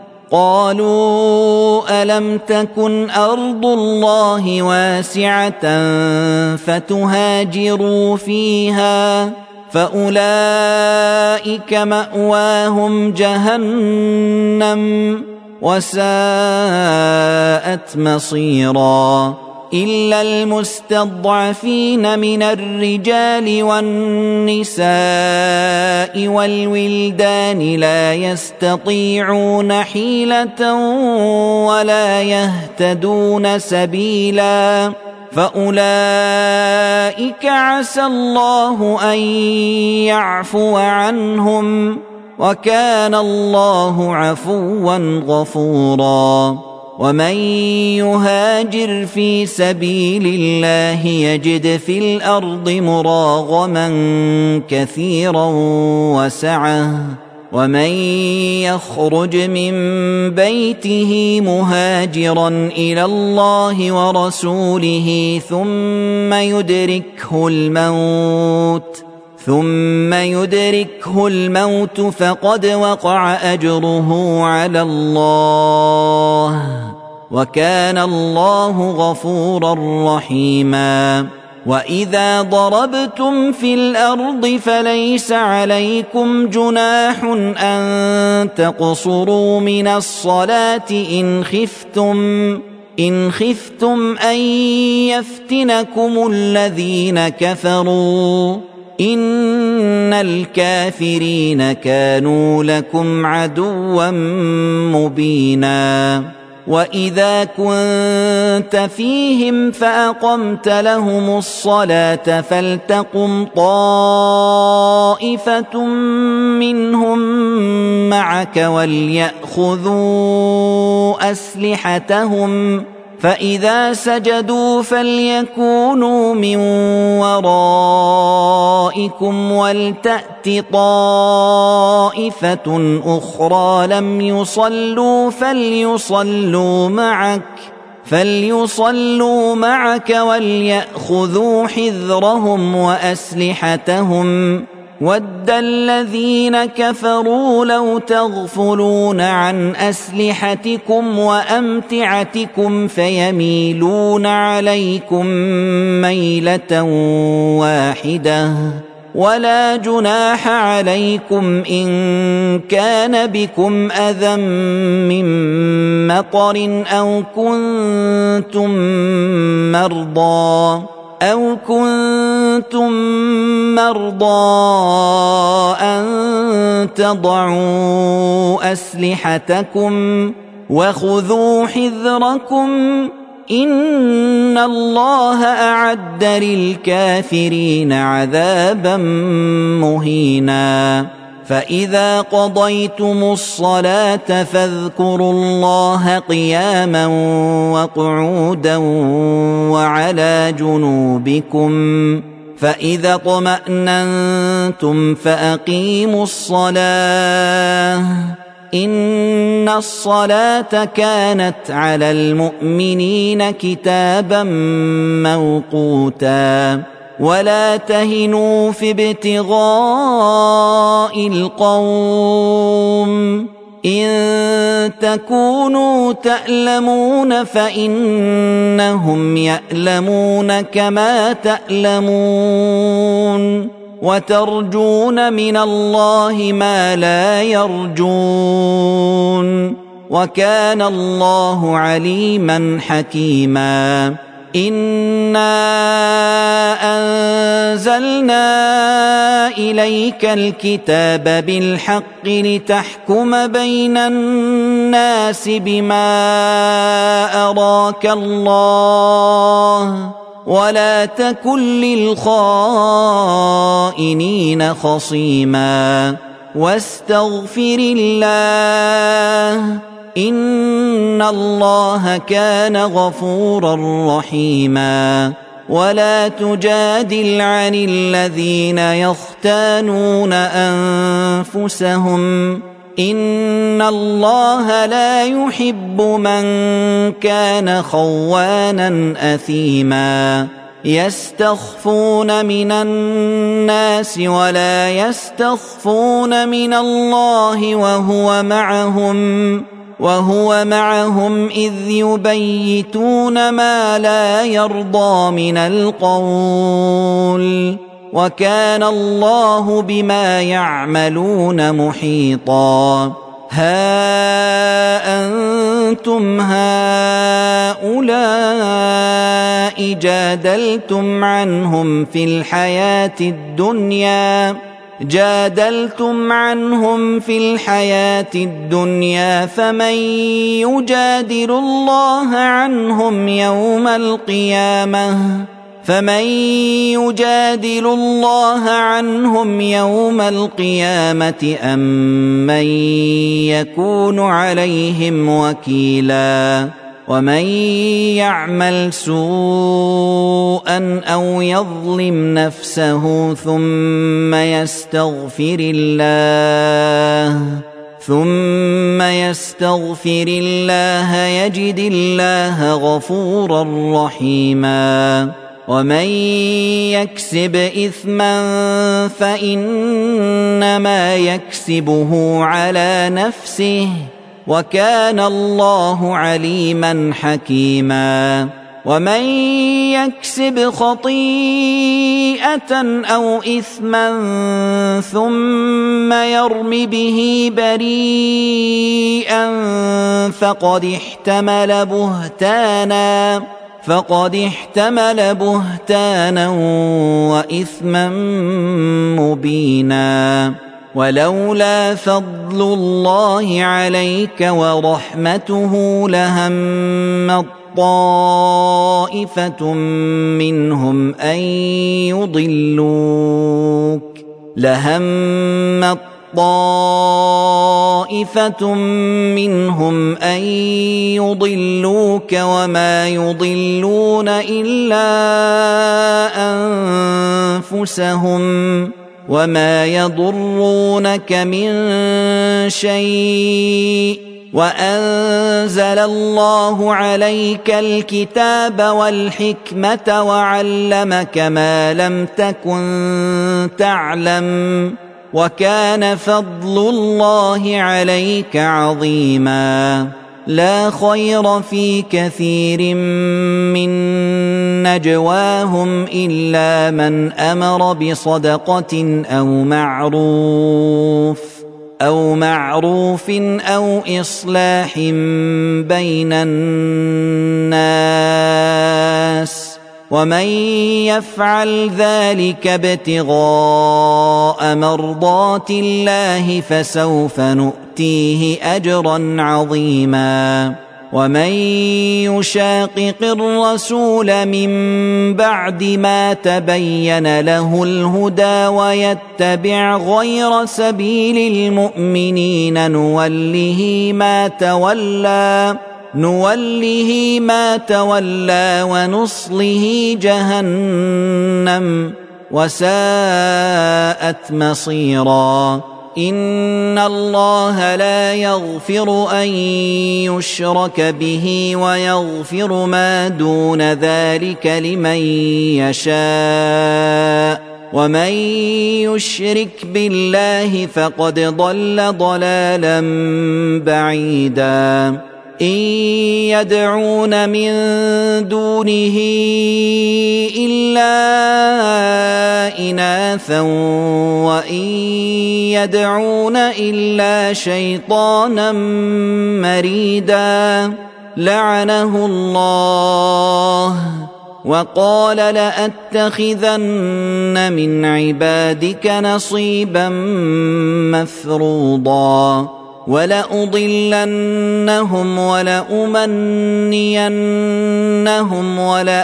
قالوا ألم تكن أرض الله واسعة فتهاجروا فيها فأولئك مأواهم جهنم وساءت مصيرا إلا المستضعفين من الرجال والنساء والولدان لا يستطيعون حيلة ولا يهتدون سبيلا فأولئك عسى الله أن يعفو عنهم وكان الله عفوا غفورا ومن يهاجر في سبيل الله يجد في الأرض مراغما كثيرا وسعة ومن يخرج من بيته مهاجرا إلى الله ورسوله ثم يدركه الموت ثم يدركه الموت فقد وقع أجره على الله وكان الله غفورا رحيما وإذا ضربتم في الأرض فليس عليكم جناح أن تقصروا من الصلاة إن خفتم إن خفتم أن يفتنكم الذين كفروا إن الكافرين كانوا لكم عدوا مبينا وإذا كنت فيهم فأقمت لهم الصلاة فلتقم طائفة منهم معك وليأخذوا أسلحتهم فإذا سجدوا فليكونوا من ورائكم ولتأت طائفة أخرى لم يصلوا فليصلوا معك فليصلوا معك وليأخذوا حذرهم وأسلحتهم ود الذين كفروا لو تغفلون عن أسلحتكم وأمتعتكم فيميلون عليكم ميلة واحدة ولا جناح عليكم إن كان بكم أذى من مطر أو كنتم مرضى أو كنتم مرضى أن تضعوا أسلحتكم وخذوا حذركم إن الله أعد للكافرين عذابا مهينا فإذا قضيتم الصلاة فاذكروا الله قياما وقعودا وعلى جنوبكم فإذا اطمأننتم فأقيموا الصلاة إن الصلاة كانت على المؤمنين كتابا موقوتا ولا تهنوا في ابتغاء القوم إن تكونوا تألمون فإنهم يألمون كما تألمون وترجون من الله ما لا يرجون وكان الله عليما حكيما إنا أنزلنا إليك الكتاب بالحق لتحكم بين الناس بما أراك الله ولا تكن للخائنين خصيما واستغفر الله إن الله كان غفورا رحيما ولا تجادل عن الذين يختانون أنفسهم إن الله لا يحب من كان خوانا أثيما يستخفون من الناس ولا يستخفون من الله وهو معهم وهو معهم إذ يبيتون ما لا يرضى من القول وكان الله بما يعملون محيطا ها أنتم هؤلاء جادلتم عنهم في الحياة الدنيا جادلتم عنهم في الحياة الدنيا فمن يجادل الله عنهم يوم القيامة فمن يجادل الله عنهم يوم القيامة أم من يكون عليهم وكيلا ومن يعمل سوءا أو يظلم نفسه ثم يستغفر الله ثم يستغفر الله يجد الله غفورا رحيما ومن يكسب إثما فإنما يكسبه على نفسه وكان الله عليما حكيما ومن يكسب خطيئة أو إثما ثم يرم به بريئا فقد احتمل بهتانا فقد احتمل بهتانا وإثما مبينا ولولا فضل الله عليك ورحمته لهمت طائفة منهم أن يضلوك لهمت طائفة منهم أن يضلوك وما يضلون إلا أنفسهم وما يضرونك من شيء وأنزل الله عليك الكتاب والحكمة وعلمك ما لم تكن تعلم وكان فضل الله عليك عظيما لا خير في كثير من نجواهم إلا من أمر بصدقة أو معروف أو معروف أو إصلاح بين الناس ومن يفعل ذلك ابتغاء مرضات الله فسوف نؤتيه أجرا عظيما ومن يشاقق الرسول من بعد ما تبين له الهدى ويتبع غير سبيل المؤمنين نوله ما تولى نوله ما تولى ونصله جهنم وساءت مصيرا إن الله لا يغفر أن يشرك به ويغفر ما دون ذلك لمن يشاء ومن يشرك بالله فقد ضل ضلالا بعيدا إن يدعون من دونه إلا إناثا وإن يدعون إلا شيطانا مريدا لعنه الله وقال لأتخذن من عبادك نصيبا مفروضا ولأضلنهم ولأمنينهم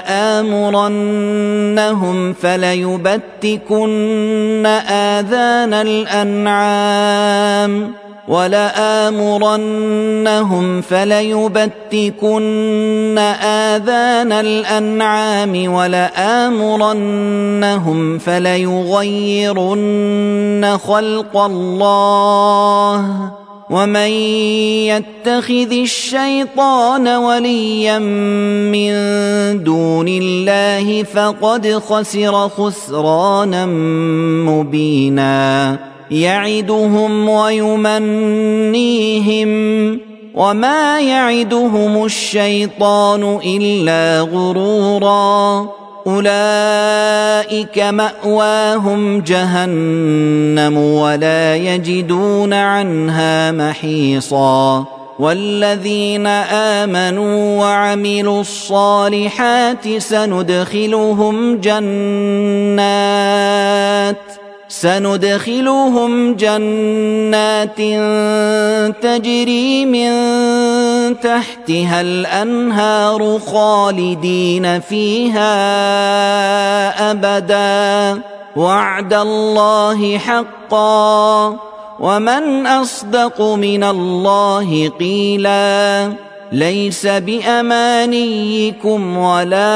ولآمرنهم فليبتكن آذان الأنعام ولآمرنهم فليبتكن آذان الأنعام ولآمرنهم فليغيرن خلق الله ومن يتخذ الشيطان وليا من دون الله فقد خسر خسرانا مبينا يعدهم ويمنيهم وما يعدهم الشيطان إلا غرورا أولئك مأواهم جهنم ولا يجدون عنها محيصا والذين آمنوا وعملوا الصالحات سندخلهم جنات سندخلهم جنات تجري من تحتها الأنهار خالدين فيها أبدا وعد الله حقا ومن أصدق من الله قيلا ليس بأمانيكم ولا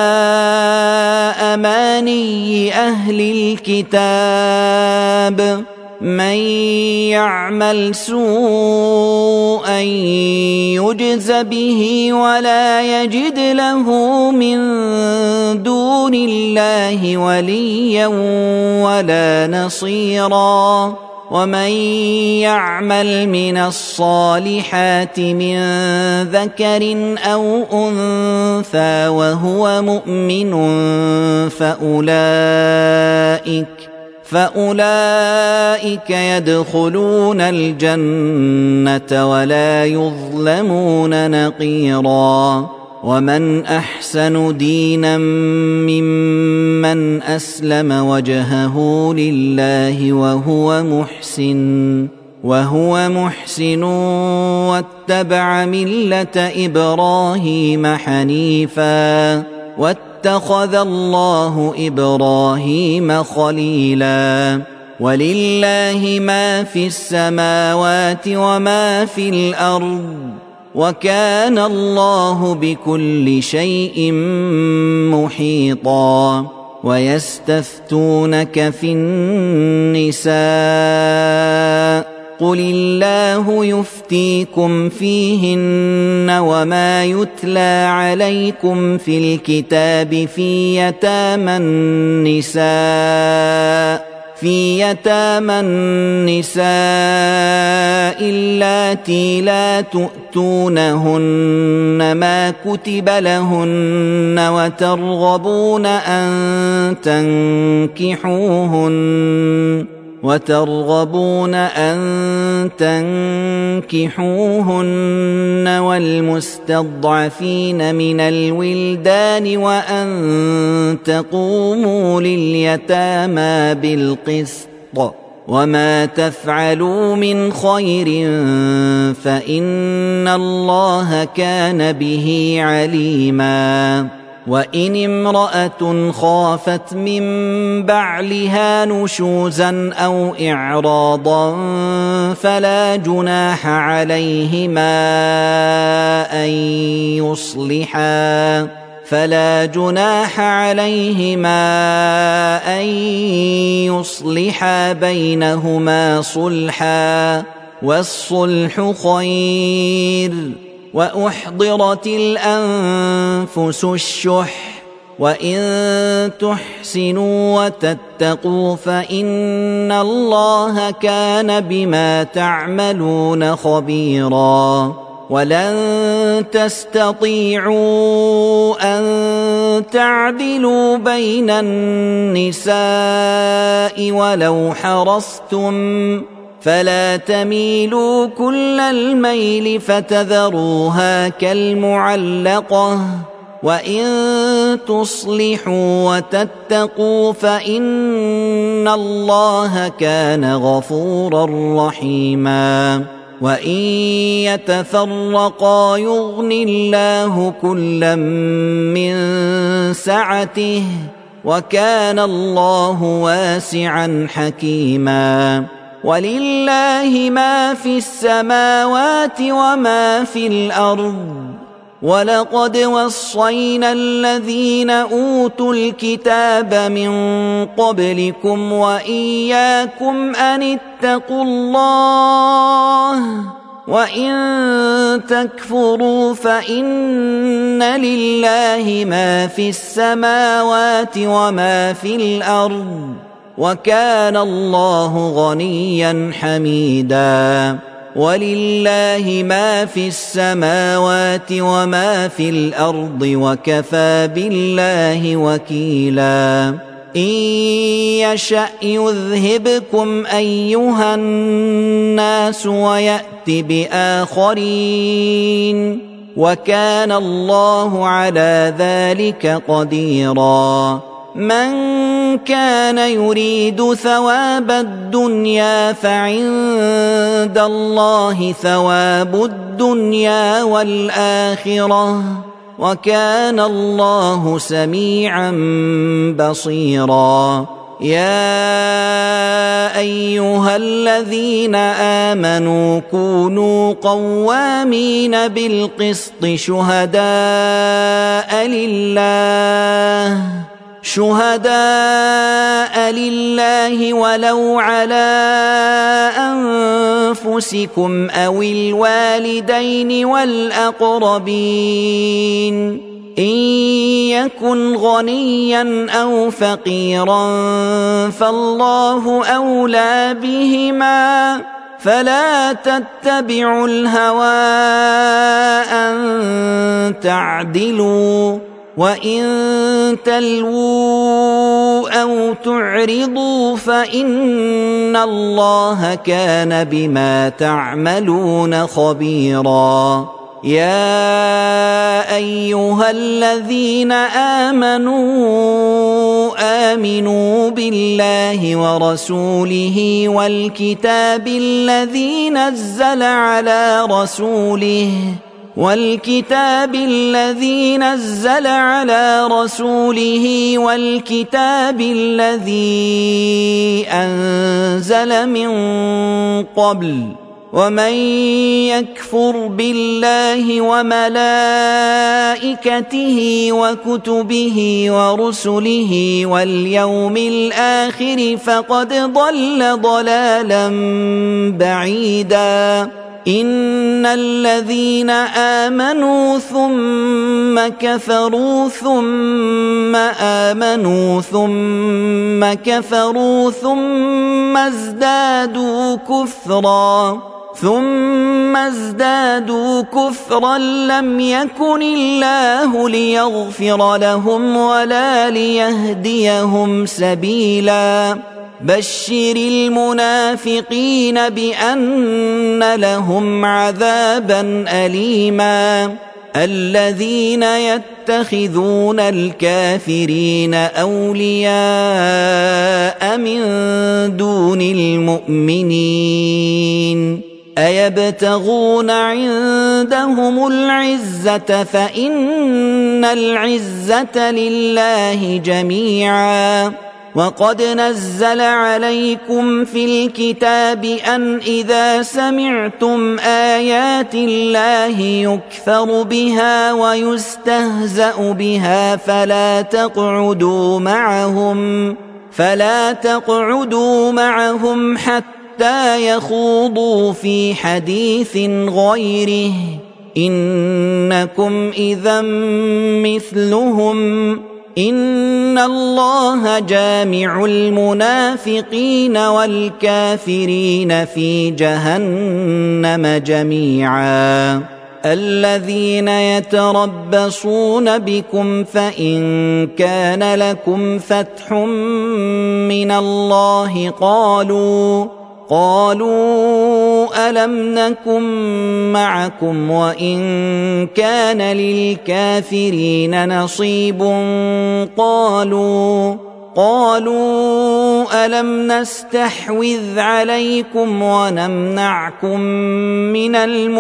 أماني أهل الكتاب من يعمل سوءا يجز به ولا يجد له من دون الله وليا ولا نصيرا ومن يعمل من الصالحات من ذكر أو أنثى وهو مؤمن فأولئك فأولئك يدخلون الجنة ولا يظلمون نقيرا ومن أحسن دينا ممن أسلم وجهه لله وهو محسن وهو محسن واتبع ملة إبراهيم حنيفا واتخذ الله إبراهيم خليلا ولله ما في السماوات وما في الأرض وكان الله بكل شيء محيطا ويستفتونك في النساء قل الله يفتيكم فيهن وما يتلى عليكم في الكتاب في يتامى النساء في يتامى النساء اللاتي لا تؤتونهن ما كتب لهن وترغبون أن تنكحوهن وترغبون أن تنكحوهن والمستضعفين من الولدان وأن تقوموا لليتامى بالقسط وما تفعلوا من خير فإن الله كان به عليما وإن امرأة خافت من بعلها نشوزا أو إعراضا فلا جناح عليهما أن يصلحا فلا جناح عليهما أن يصلحا بينهما صلحا والصلح خير وأحضرت الأنفس الشح وإن تحسنوا وتتقوا فإن الله كان بما تعملون خبيرا ولن تستطيعوا أن تعدلوا بين النساء ولو حرصتم فلا تميلوا كل الميل فتذروها كالمعلقة وإن تصلحوا وتتقوا فإن الله كان غفورا رحيما وإن يتفرقا يغن الله كلا من سعته وكان الله واسعا حكيما ولله ما في السماوات وما في الأرض ولقد وصينا الذين أوتوا الكتاب من قبلكم وإياكم أن اتقوا الله وإن تكفروا فإن لله ما في السماوات وما في الأرض وكان الله غنيا حميدا ولله ما في السماوات وما في الأرض وكفى بالله وكيلا إن يشأ يذهبكم أيها الناس ويأت بآخرين وكان الله على ذلك قديرا من كان يريد ثواب الدنيا فعند الله ثواب الدنيا والآخرة وكان الله سميعا بصيرا يا أيها الذين آمنوا كونوا قوامين بالقسط شهداء لله شهداء لله ولو على أنفسكم أو الوالدين والأقربين إن يكن غنيا أو فقيرا فالله أولى بهما فلا تتبعوا الهوى أن تعدلوا وإن تلووا أو تعرضوا فإن الله كان بما تعملون خبيرا يا أيها الذين آمنوا آمنوا بالله ورسوله والكتاب الذي نزل على رسوله والكتاب الذي نزل على رسوله والكتاب الذي أنزل من قبل ومن يكفر بالله وملائكته وكتبه ورسله واليوم الآخر فقد ضل ضلالا بعيدا إن الذين آمنوا ثم كفروا ثم آمنوا ثم كفروا ثم ازدادوا كفرا ثم ازدادوا كفرا لم يكن الله ليغفر لهم ولا ليهديهم سبيلا بشر المنافقين بأن لهم عذابا أليما الذين يتخذون الكافرين أولياء من دون المؤمنين أيبتغون عندهم العزة فإن العزة لله جميعا وقد نزل عليكم في الكتاب أن إذا سمعتم آيات الله يكفر بها ويستهزأ بها فلا تقعدوا معهم فلا تقعدوا معهم حتى يخوضوا في حديث غيره إنكم إذا مثلهم إن الله جامع المنافقين والكافرين في جهنم جميعا الذين يتربصون بكم فإن كان لكم فتح من الله قالوا قالوا ألم نكن معكم وإن كان للكافرين نصيب قالوا قالوا ألم نستحوذ عليكم ونمنعكم من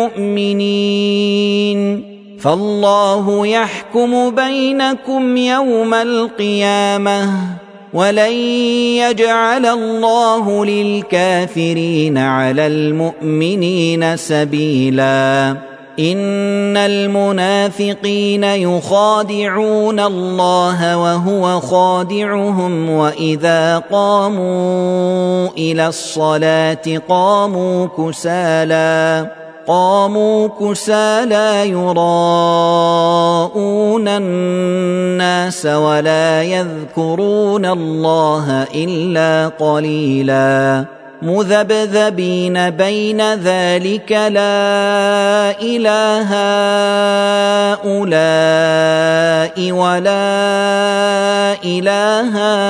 المؤمنين فالله يحكم بينكم يوم القيامة ولن يجعل الله للكافرين على المؤمنين سبيلا إن المنافقين يخادعون الله وهو خادعهم وإذا قاموا إلى الصلاة قاموا كسالى قاموا كسالى يراءون الناس ولا يذكرون الله إلا قليلا مذبذبين بين ذلك لا إله هؤلاء ولا إله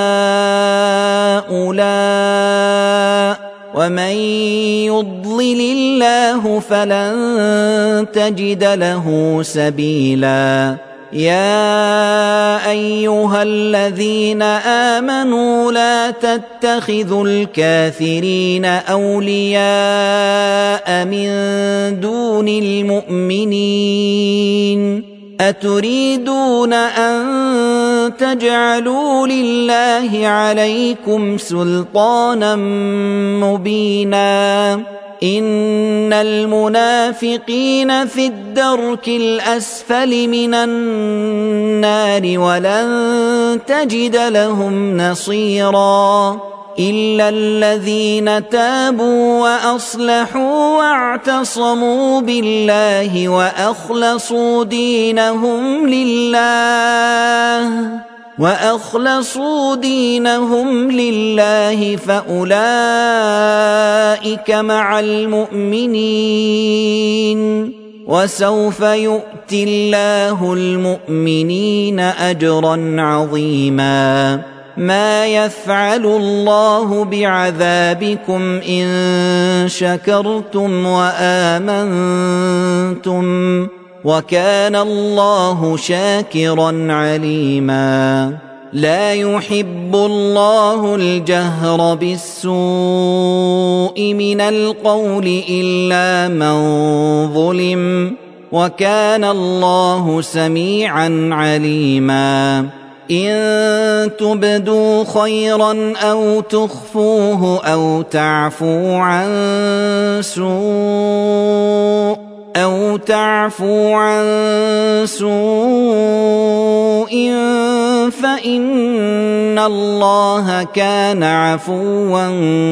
هؤلاء ومن يضلل الله فلن تجد له سبيلا يا أيها الذين آمنوا لا تتخذوا الكافرين أولياء من دون المؤمنين أتريدون أن تجعلوا لله عليكم سلطانا مبينا إن المنافقين في الدرك الأسفل من النار ولن تجد لهم نصيرا إلا الذين تابوا وأصلحوا واعتصموا بالله وأخلصوا دينهم لله وأخلصوا دينهم لله فأولئك مع المؤمنين وسوف يؤتي الله المؤمنين أجرا عظيما ما يفعل الله بعذابكم إن شكرتم وآمنتم وكان الله شاكرا عليما لا يحب الله الجهر بالسوء من القول إلا من ظلم وكان الله سميعا عليما إن تبدوا خيرا أو تخفوه أو تعفوا عن سوء أو تعفوا عن سوء فإن الله كان عفوا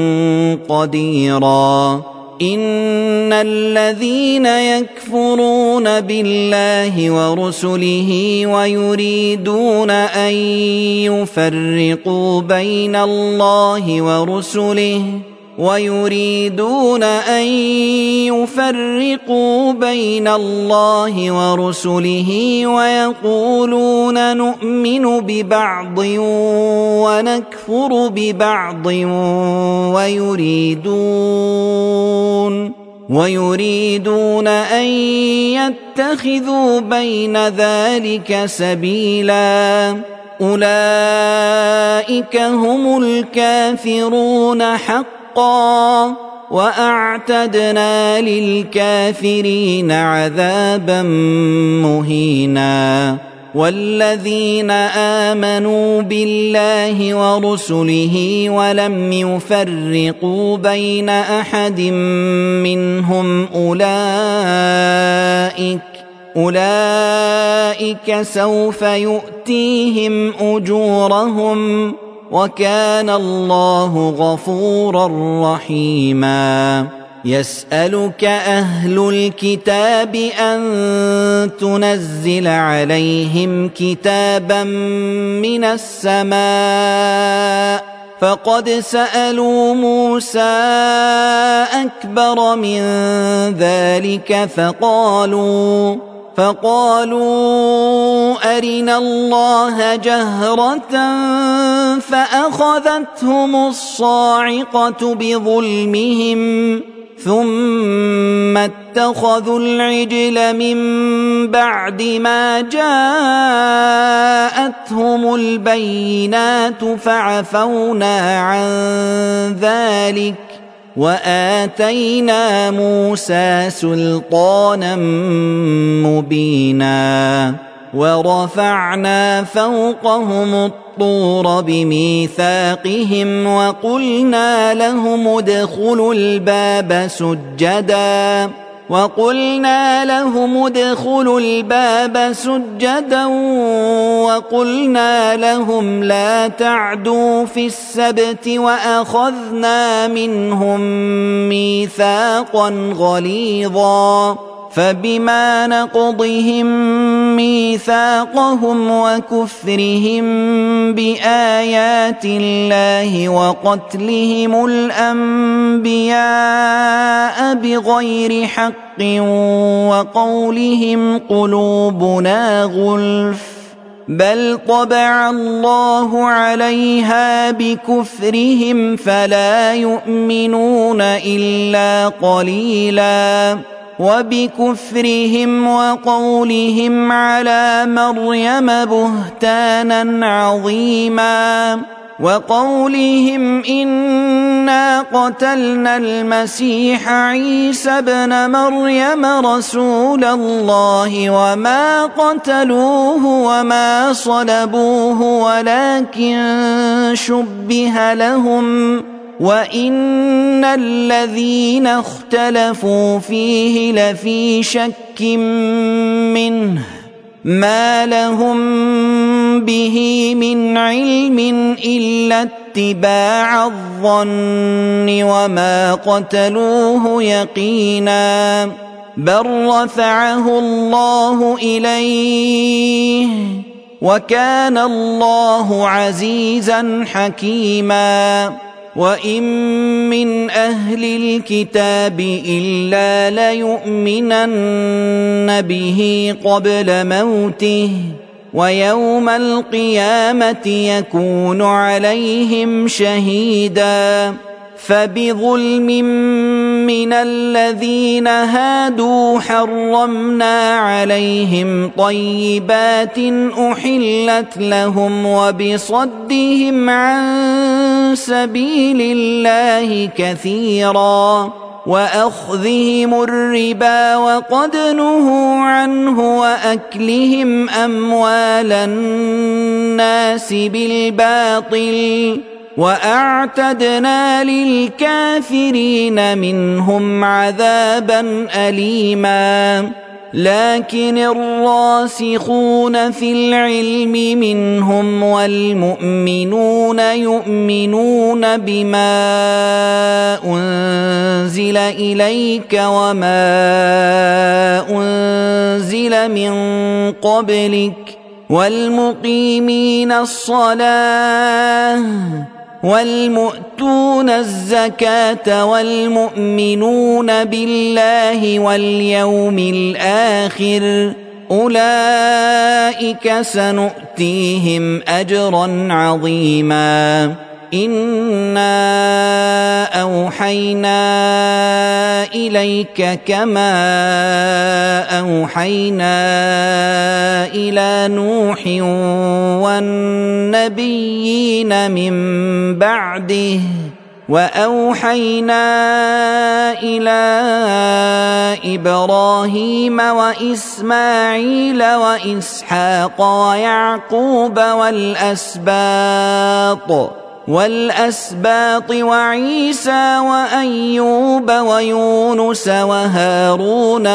قديرا إن الذين يكفرون بالله ورسله ويريدون أن يفرقوا بين الله ورسله ويريدون أن يفرقوا بين الله ورسله ويقولون نؤمن ببعض ونكفر ببعض ويريدون ويريدون أن يتخذوا بين ذلك سبيلا أولئك هم الكافرون حقا وأعتدنا للكافرين عذابا مهينا والذين آمنوا بالله ورسله ولم يفرقوا بين أحد منهم أولئك أولئك سوف يؤتيهم أجورهم وكان الله غفورا رحيما يسألك أهل الكتاب أن تنزل عليهم كتابا من السماء فقد سألوا موسى أكبر من ذلك فقالوا فقالوا أرنا الله جهرة فأخذتهم الصاعقة بظلمهم ثم اتخذوا العجل من بعد ما جاءتهم البينات فعفونا عن ذلك وآتينا موسى سلطانا مبينا ورفعنا فوقهم الطور بميثاقهم وقلنا لهم ادخلوا الباب سجدا وقلنا لهم ادخلوا الباب سجدا وقلنا لهم لا تعدوا في السبت وأخذنا منهم ميثاقا غليظا فبما نقضهم ميثاقهم وكفرهم بآيات الله وقتلهم الأنبياء بغير حق وقولهم قلوبنا غلف بل طبع الله عليها بكفرهم فلا يؤمنون إلا قليلا وبكفرهم وقولهم على مريم بهتانا عظيما وقولهم إنا قتلنا المسيح عيسى ابن مريم رسول الله وما قتلوه وما صلبوه ولكن شبه لهم وإن الذين اختلفوا فيه لفي شك منه ما لهم به من علم إلا اتباع الظن وما قتلوه يقينا بل رفعه الله إليه وكان الله عزيزا حكيما وإن من أهل الكتاب إلا ليؤمنن به قبل موته ويوم القيامة يكون عليهم شهيدا فبظلم من الذين هادوا حرمنا عليهم طيبات أحلت لهم وبصدهم عن سبيل الله كثيرا وأخذهم الربا وقد نهوا عنه وأكلهم أموال الناس بالباطل وأعتدنا للكافرين منهم عذابا أليما لكن الراسخون في العلم منهم والمؤمنون يؤمنون بما أنزل إليك وما أنزل من قبلك والمقيمين الصلاة والمؤتون الزكاة والمؤمنون بالله واليوم الآخر أولئك سنؤتيهم أجرا عظيما إنا أوحينا إليك كما أوحينا إلى نوح والنبيين من بعده وأوحينا إلى إبراهيم وإسماعيل وإسحاق ويعقوب والأسباط والأسباط وعيسى وأيوب ويونس وهارون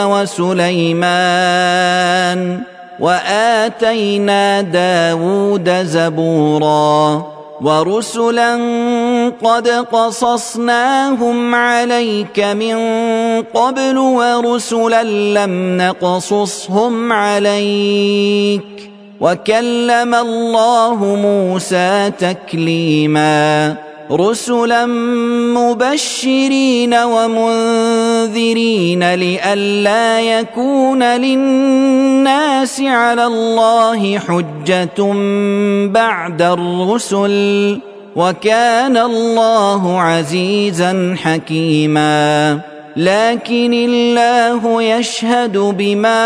وسليمان وآتينا داود زبورا ورسلا قد قصصناهم عليك من قبل ورسلا لم نقصصهم عليك وكلم الله موسى تكليما رسلا مبشرين ومنذرين لئلا يكون للناس على الله حجة بعد الرسل وكان الله عزيزا حكيما لكن الله يشهد بما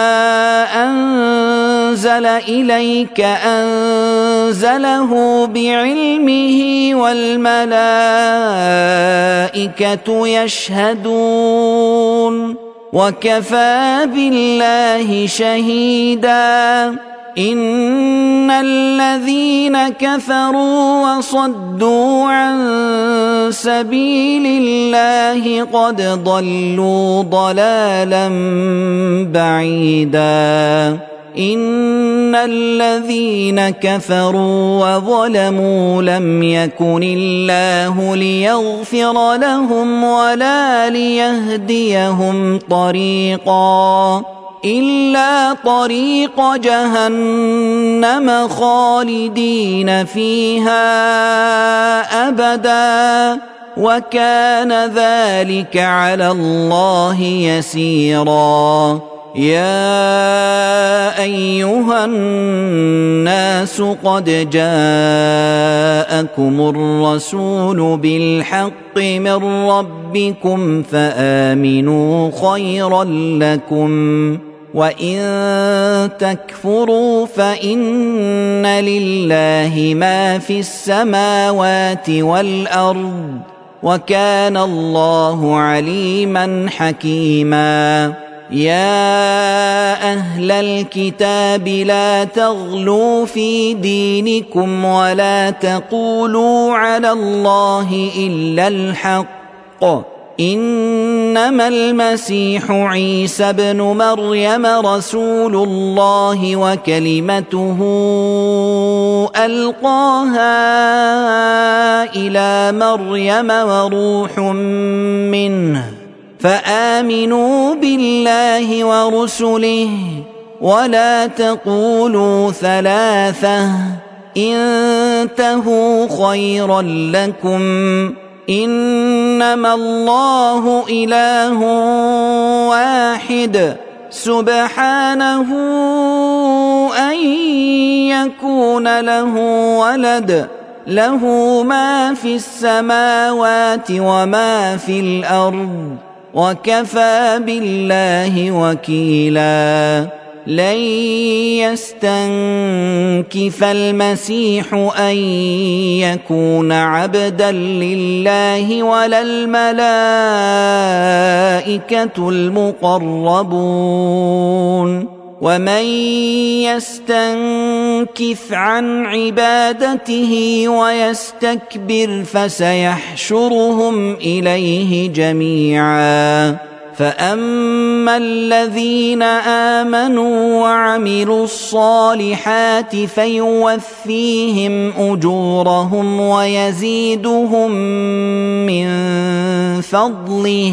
أنزل إليك أنزله بعلمه والملائكة يشهدون وكفى بالله شهيدا إن الذين كفروا وصدوا عن سبيل الله قد ضلوا ضلالا بعيدا إن الذين كفروا وظلموا لم يكن الله ليغفر لهم ولا ليهديهم طريقا إلا طريق جهنم خالدين فيها أبدا وكان ذلك على الله يسيرا يا أيها الناس قد جاءكم الرسول بالحق من ربكم فآمنوا خيرا لكم وإن تكفروا فإن لله ما في السماوات والأرض وكان الله عليما حكيما يا أهل الكتاب لا تغلوا في دينكم ولا تقولوا على الله إلا الحق إنما المسيح عيسى ابن مريم رسول الله وكلمته ألقاها إلى مريم وروح منه فآمنوا بالله ورسله ولا تقولوا ثلاثة انتهوا خيرا لكم إنما الله إله واحد سبحانه أن يكون له ولد له ما في السماوات وما في الأرض وكفى بالله وكيلا لن يستنكف المسيح أن يكون عبدا لله ولا الملائكة المقربون ومن يستنكف عن عبادته ويستكبر فسيحشرهم إليه جميعا فأما الذين آمنوا وعملوا الصالحات فيوفيهم أجورهم ويزيدهم من فضله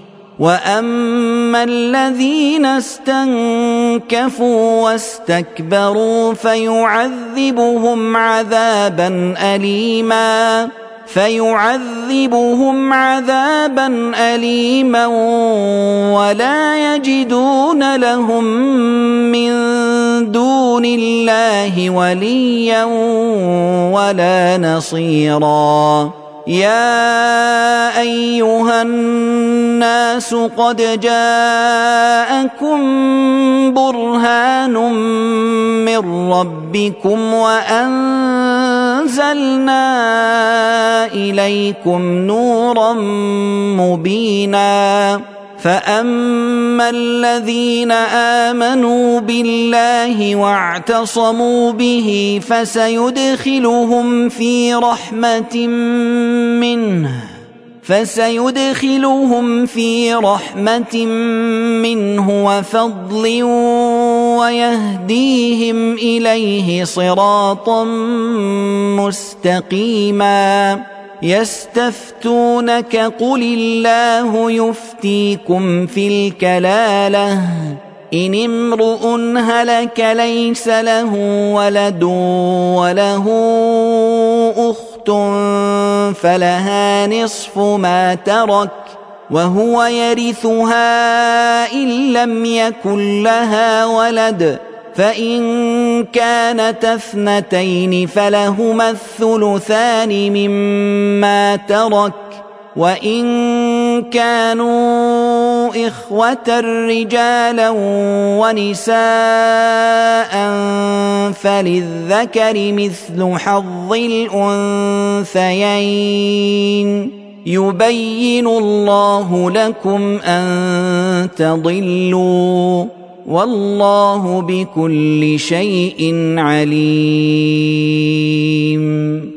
وأما الذين استنكفوا واستكبروا فيعذبهم عذابا أليما فيعذبهم عذابا أليما ولا يجدون لهم من دون الله وليا ولا نصيرا يا أيها الناس قد جاءكم برهان من ربكم وأنزلنا إليكم نورا مبينا فأما الذين آمنوا بالله واعتصموا به فسيدخلهم في رحمة منه فسيدخلهم في رحمة منه وفضل ويهديهم إليه صراطا مستقيما يستفتونك قل الله يفتيكم في الكلالة إن امرؤ هلك ليس له ولد وله أخت فلها نصف ما ترك وهو يرثها إن لم يكن لها ولد فإن كانت اثنتين فلهما الثلثان مما ترك وإن كانوا إخوة رجالا ونساء فللذكر مثل حظ الأنثيين يبين الله لكم أن تضلوا والله بكل شيء عليم